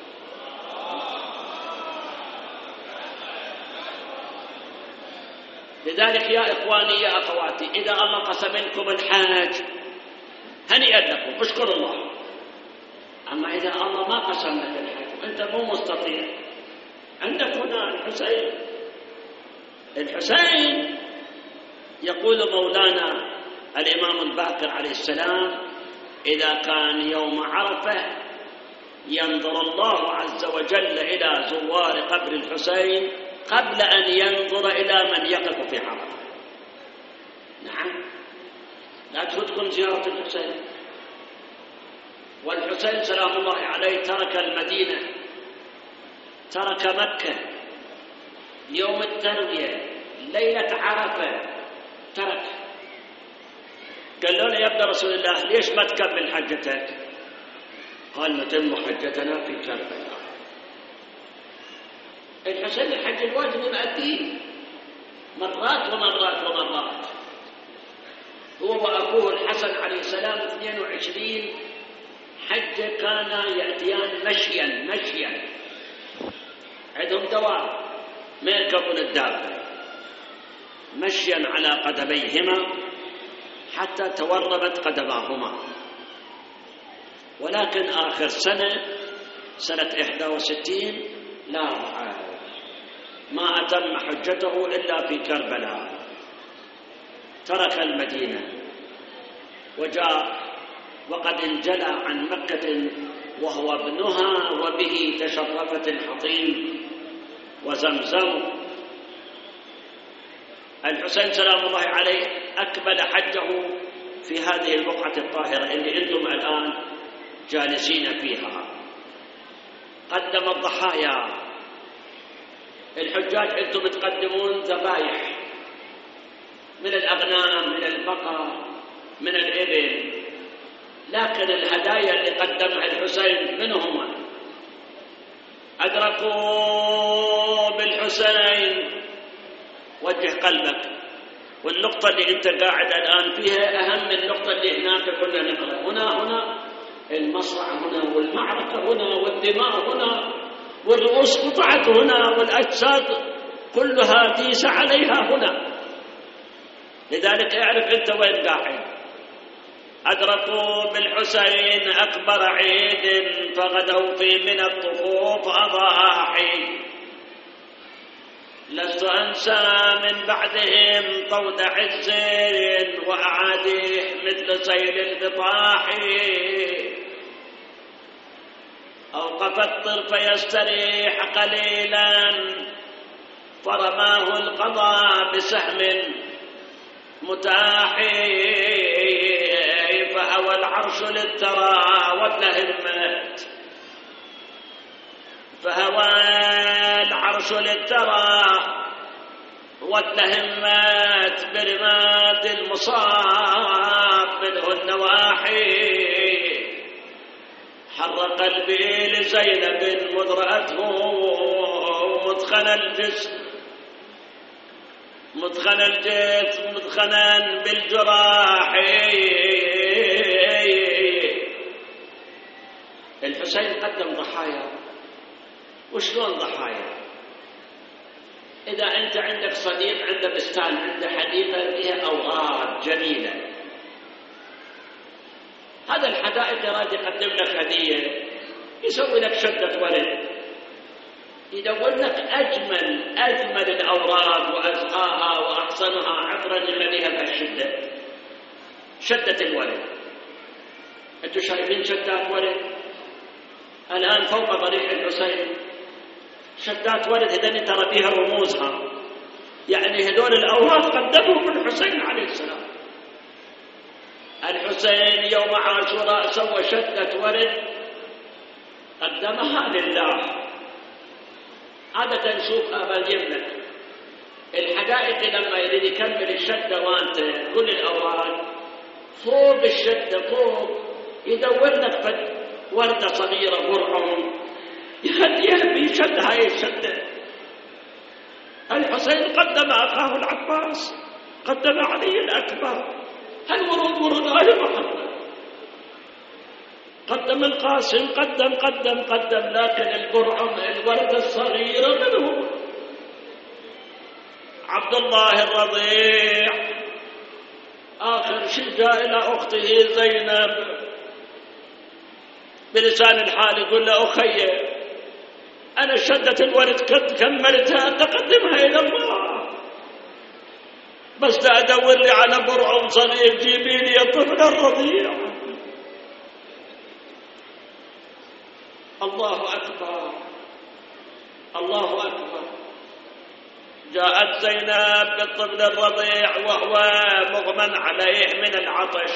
[SPEAKER 1] لذلك يا إخواني يا أخواتي، إذا الله قسم لكم الحج هنيئا لكم، اشكروا الله. أما إذا الله ما قسم لك الحج وأنت مو مستطيع، عندك هنا الحسين يقول مولانا الإمام الباقر عليه السلام: إذا كان يوم عرفة ينظر الله عز وجل إلى زوار قبر الحسين قبل أن ينظر إلى من يقف في عرفة. نعم، لا تفوتكم زيارة الحسين. والحسين سلام الله عليه ترك المدينة، ترك مكة يوم التروية ليلة عرفة، ترك. قالوا له يا ابن رسول الله ليش ما تكمل حجتك؟ قال نتم حجتنا في كربلاء. الحسين الحج الواجب يؤديه مرات ومرات ومرات. هو وأبوه الحسن عليه السلام 22 حجة كانا يأتيان مشيا، عندهم دواب ما يركبون الدابة، مشيا على قدميهما حتى تورمت قدماهما. ولكن آخر سنة 61 لا فعل، ما أتم حجته إلا في كربلاء، ترك المدينة وجاء وقد انجلى عن مكة وهو ابنها وبه تشرفت الحطيم وزمزم. الحسين سلام الله عليه أكمل حجه في هذه البقعة الطاهرة اللي أنتم الآن جالسين فيها. قدم الضحايا. الحجاج أنتم تقدمون ذبائح من الأغنام، من البقر، من الإبل، لكن الهدايا اللي قدمها الحسين من هم؟ أدركوا بالحسين. وجه قلبك، والنقطة اللي أنت قاعد الآن فيها أهم من النقطة اللي هناك كنا نقرأ. هنا المصرع هنا، والمعركة هنا، والدماء هنا، والرؤوس قطعت هنا، والأجساد كلها ديس عليها هنا. لذلك اعرف أنت وين قاعد. أدركوا بالحسين أكبر عيد فغدوا في من الطفوف أضاحي. لست أنسى من بعدهم طود عز وأعاديه مثل سيل البطاح. أوقف الطرف يستريح قليلا فرماه القضاء بسهم متاحي. فهوى العرش للترى والتهمت، فهوى العرش للترى والتهمت برمات المصاب منه النواحي. حر قلبي لزينب مذ رأته مدخنا بالجراح. الحسين قدم ضحايا. وشلون ضحايا؟ إذا أنت عندك صديق عنده بستان، عنده حديقة فيها أوراق جميلة، هذا الحدائق يراد يقدم لك هدية، يسوي لك شدة ورد، يدور لك أجمل الأوراق وأزهاها وأحسنها عطرا يخليها بهالشدة، شدة الورد. أنتم شايفين شدات ورد الآن فوق ضريح الحسين، شدات ورد هذول ترى بها رموزها، يعني هذول الأوراق قدمهم الحسين عليه السلام. الحسين يوم عاشوراء سوى شدة ورد قدمها لله. عادة نشوف آباء اليمن الحدائق لما يريد يكمل الشدة وانت كل الأوراق فوق الشدة فوق يدور لك وردة صغيرة برعم يخليها في شد هاي الشدة. الحسين قدم أخاه العباس، قدم علي الأكبر، هالورود ورود آل محمد. قدم القاسم، قدم، لكن البرعم الورد الصغيرة من هو؟ عبد الله الرضيع. آخر شيء جاء إلى أخته زينب بلسان الحال يقول له أخي أنا شدة الورد كملتها تقدمها إلى الله، بس لا أدور لي على برعم صغير جيبي لي الطفل الرضيع. الله أكبر، الله أكبر. جاءت زينب بالطفل الرضيع وهو مغمى عليه من العطش.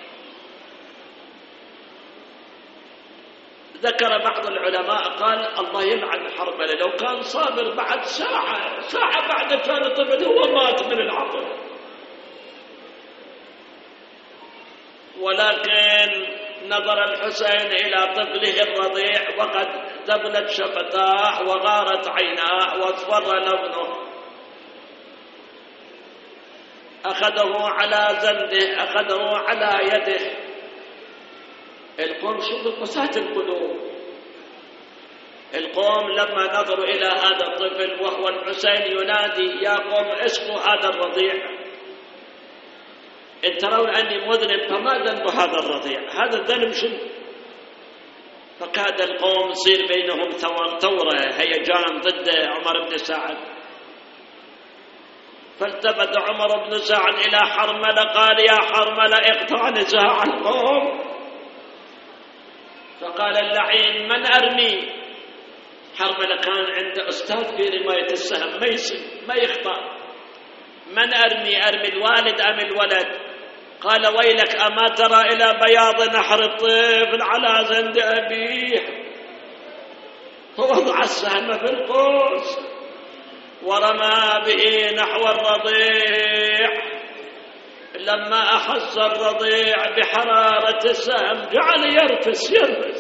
[SPEAKER 1] ذكر بعض العلماء قال الله يلعن حرملة، لو كان صابر بعد ساعة بعد كان الطفل هو مات من العطش. ولكن نظر الحسين إلى طفله الرضيع وقد تبلت شفتاه وغارت عيناه واصفر لونه، أخذه على زنده، أخذه على يده. القوم شوفوا قساة القلوب، القوم لما نظروا إلى هذا الطفل وهو الحسين ينادي يا قوم اسقوا هذا الرضيع، إن ترون أني مذنب فما ذنب هذا الرضيع، هذا الذنب شنو؟ فكاد القوم يصير بينهم ثورة هيجان ضد عمر بن سعد. فالتفت عمر بن سعد إلى حرملة قال يا حرملة اقطع نزاع القوم. فقال اللعين من أرمي؟ حرملة كان عنده أستاذ في رماية السهم ما يخطأ. من أرمي الوالد أم الولد؟ قال ويلك أما ترى إلى بياض نحر الطفل على زند أبيه. فوضع السهم في القوس ورمى به نحو الرضيع. لما أحس الرضيع بحرارة السهم جعل يرفس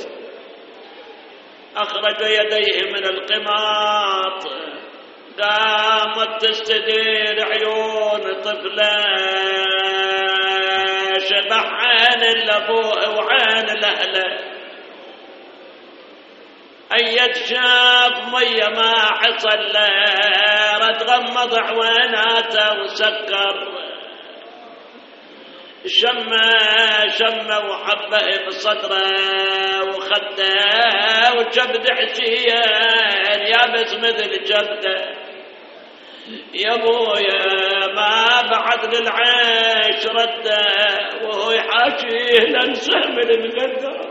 [SPEAKER 1] أخرج يديه من القماط، قامت تستدير عيون طفله شبح عين الأبوه وعين الأهله. أيد شاف مية ما حصل له رد غمض عويناته وسكر، شمه وحبه بصدره وخده وجبد حسين يابس مثل جبده. يا ابويا ما بعد للعيش رده وهو يحاكيه لنسه من المقدر.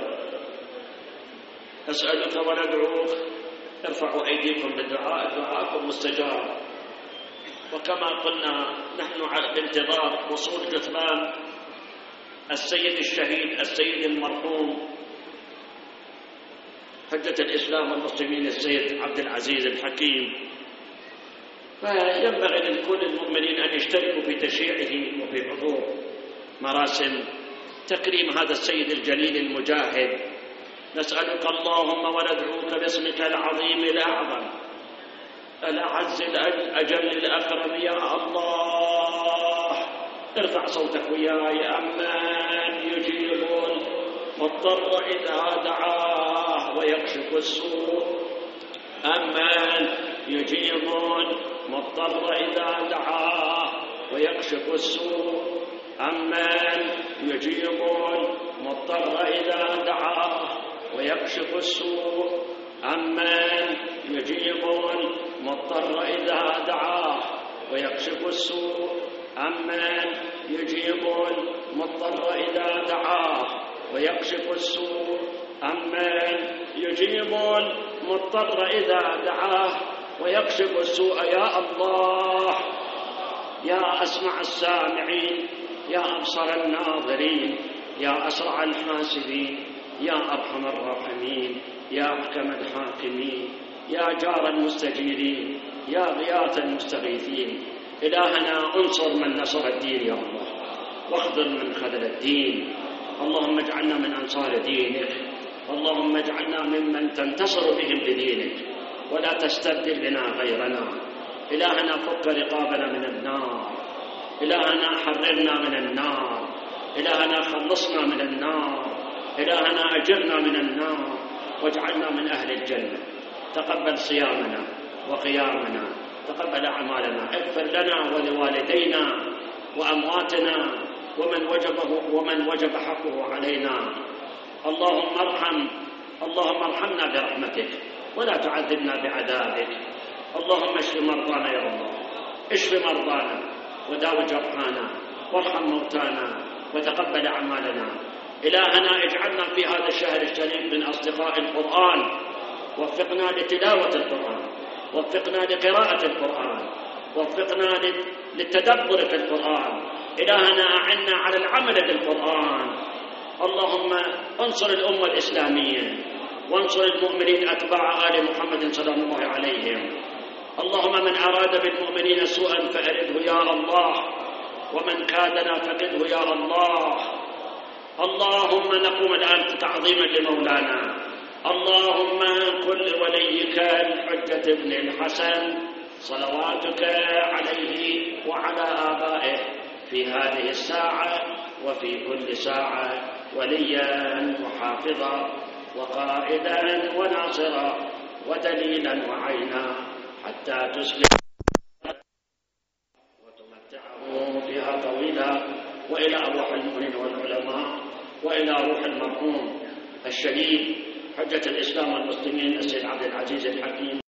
[SPEAKER 1] أسألك وندعوك ارفعوا أيديكم بالدعاء، دعاءكم مستجاب. وكما قلنا نحن على انتظار وصول جثمان السيد الشهيد السيد المرحوم حجة الإسلام والمسلمين السيد عبد العزيز الحكيم. فينبغي لكل المؤمنين أن يشتركوا في تشييعه وفي حضور مراسم تكريم هذا السيد الجليل المجاهد. نسألك اللهم وندعوك باسمك العظيم الأعظم الأعز الأجل الأكرم يا الله. ارفع صوتك وياي. أمن يجيب المضطر إذا دعاه ويكشف السوء. أمن يجيب المضطر إذا دعاه ويكشف السوء. أمن يجيب المضطر إذا دعاه ويكشف السوء. أمن يجيب المضطر إذا دعاه ويكشف السوء. أمن يجيب المضطر إذا دعاه ويكشف السوء. أمن يجيب المضطر إذا دعاه ويكشف السوء. يا الله يا أسمع السامعين، يا أبصر الناظرين، يا أسرع الحاسبين، يا أرحم الراحمين، يا أحكم الحاكمين، يا جار المستجيرين، يا غياث المستغيثين. إلهنا انصر من نصر الدين يا الله، واخذل من خذل الدين. اللهم اجعلنا من أنصار دينك، اللهم اجعلنا ممن تنتصر بهم لدينك ولا تستبدل بنا غيرنا. إلهنا فك رقابنا من النار، إلهنا حررنا من النار، إلهنا خلصنا من النار، إلهنا أجرنا من النار واجعلنا من أهل الجنة. تقبل صيامنا وقيامنا، تقبل أعمالنا، اغفر لنا ولوالدينا وأمواتنا ومن وجب حقه علينا. اللهم ارحمنا برحمتك ولا تعذبنا بعذابك. اللهم اشف مرضانا يا الله، اشف مرضانا وداو جرحانا وارحم موتانا وتقبل أعمالنا. إلهنا اجعلنا في هذا الشهر الشريف من أصدقاء القرآن، وفقنا لتلاوة القرآن، وفقنا لقراءة القرآن، وفقنا للتدبر في القرآن. إلهنا أعنا على العمل بالقرآن. اللهم انصر الأمة الإسلامية، وانصر المؤمنين أتباع آل محمد صلى الله عليهم. اللهم من أراد بالمؤمنين سوءا فأرده يا الله، ومن كادنا فقده يا الله. اللهم نقوم الآن تعظيما لمولانا. اللهم كن لوليك الحجة بن الحسن صلواتك عليه وعلى آبائه في هذه الساعة وفي كل ساعة وليا وحافظا وقائدا وناصرا ودليلا وعينا حتى تسلم وتمتعه فيها طويلا، وإلى أرواح المؤمنين والعلماء، وإلى روح المرحوم الشهيد حجة الإسلام والمسلمين السيد عبد العزيز الحكيم.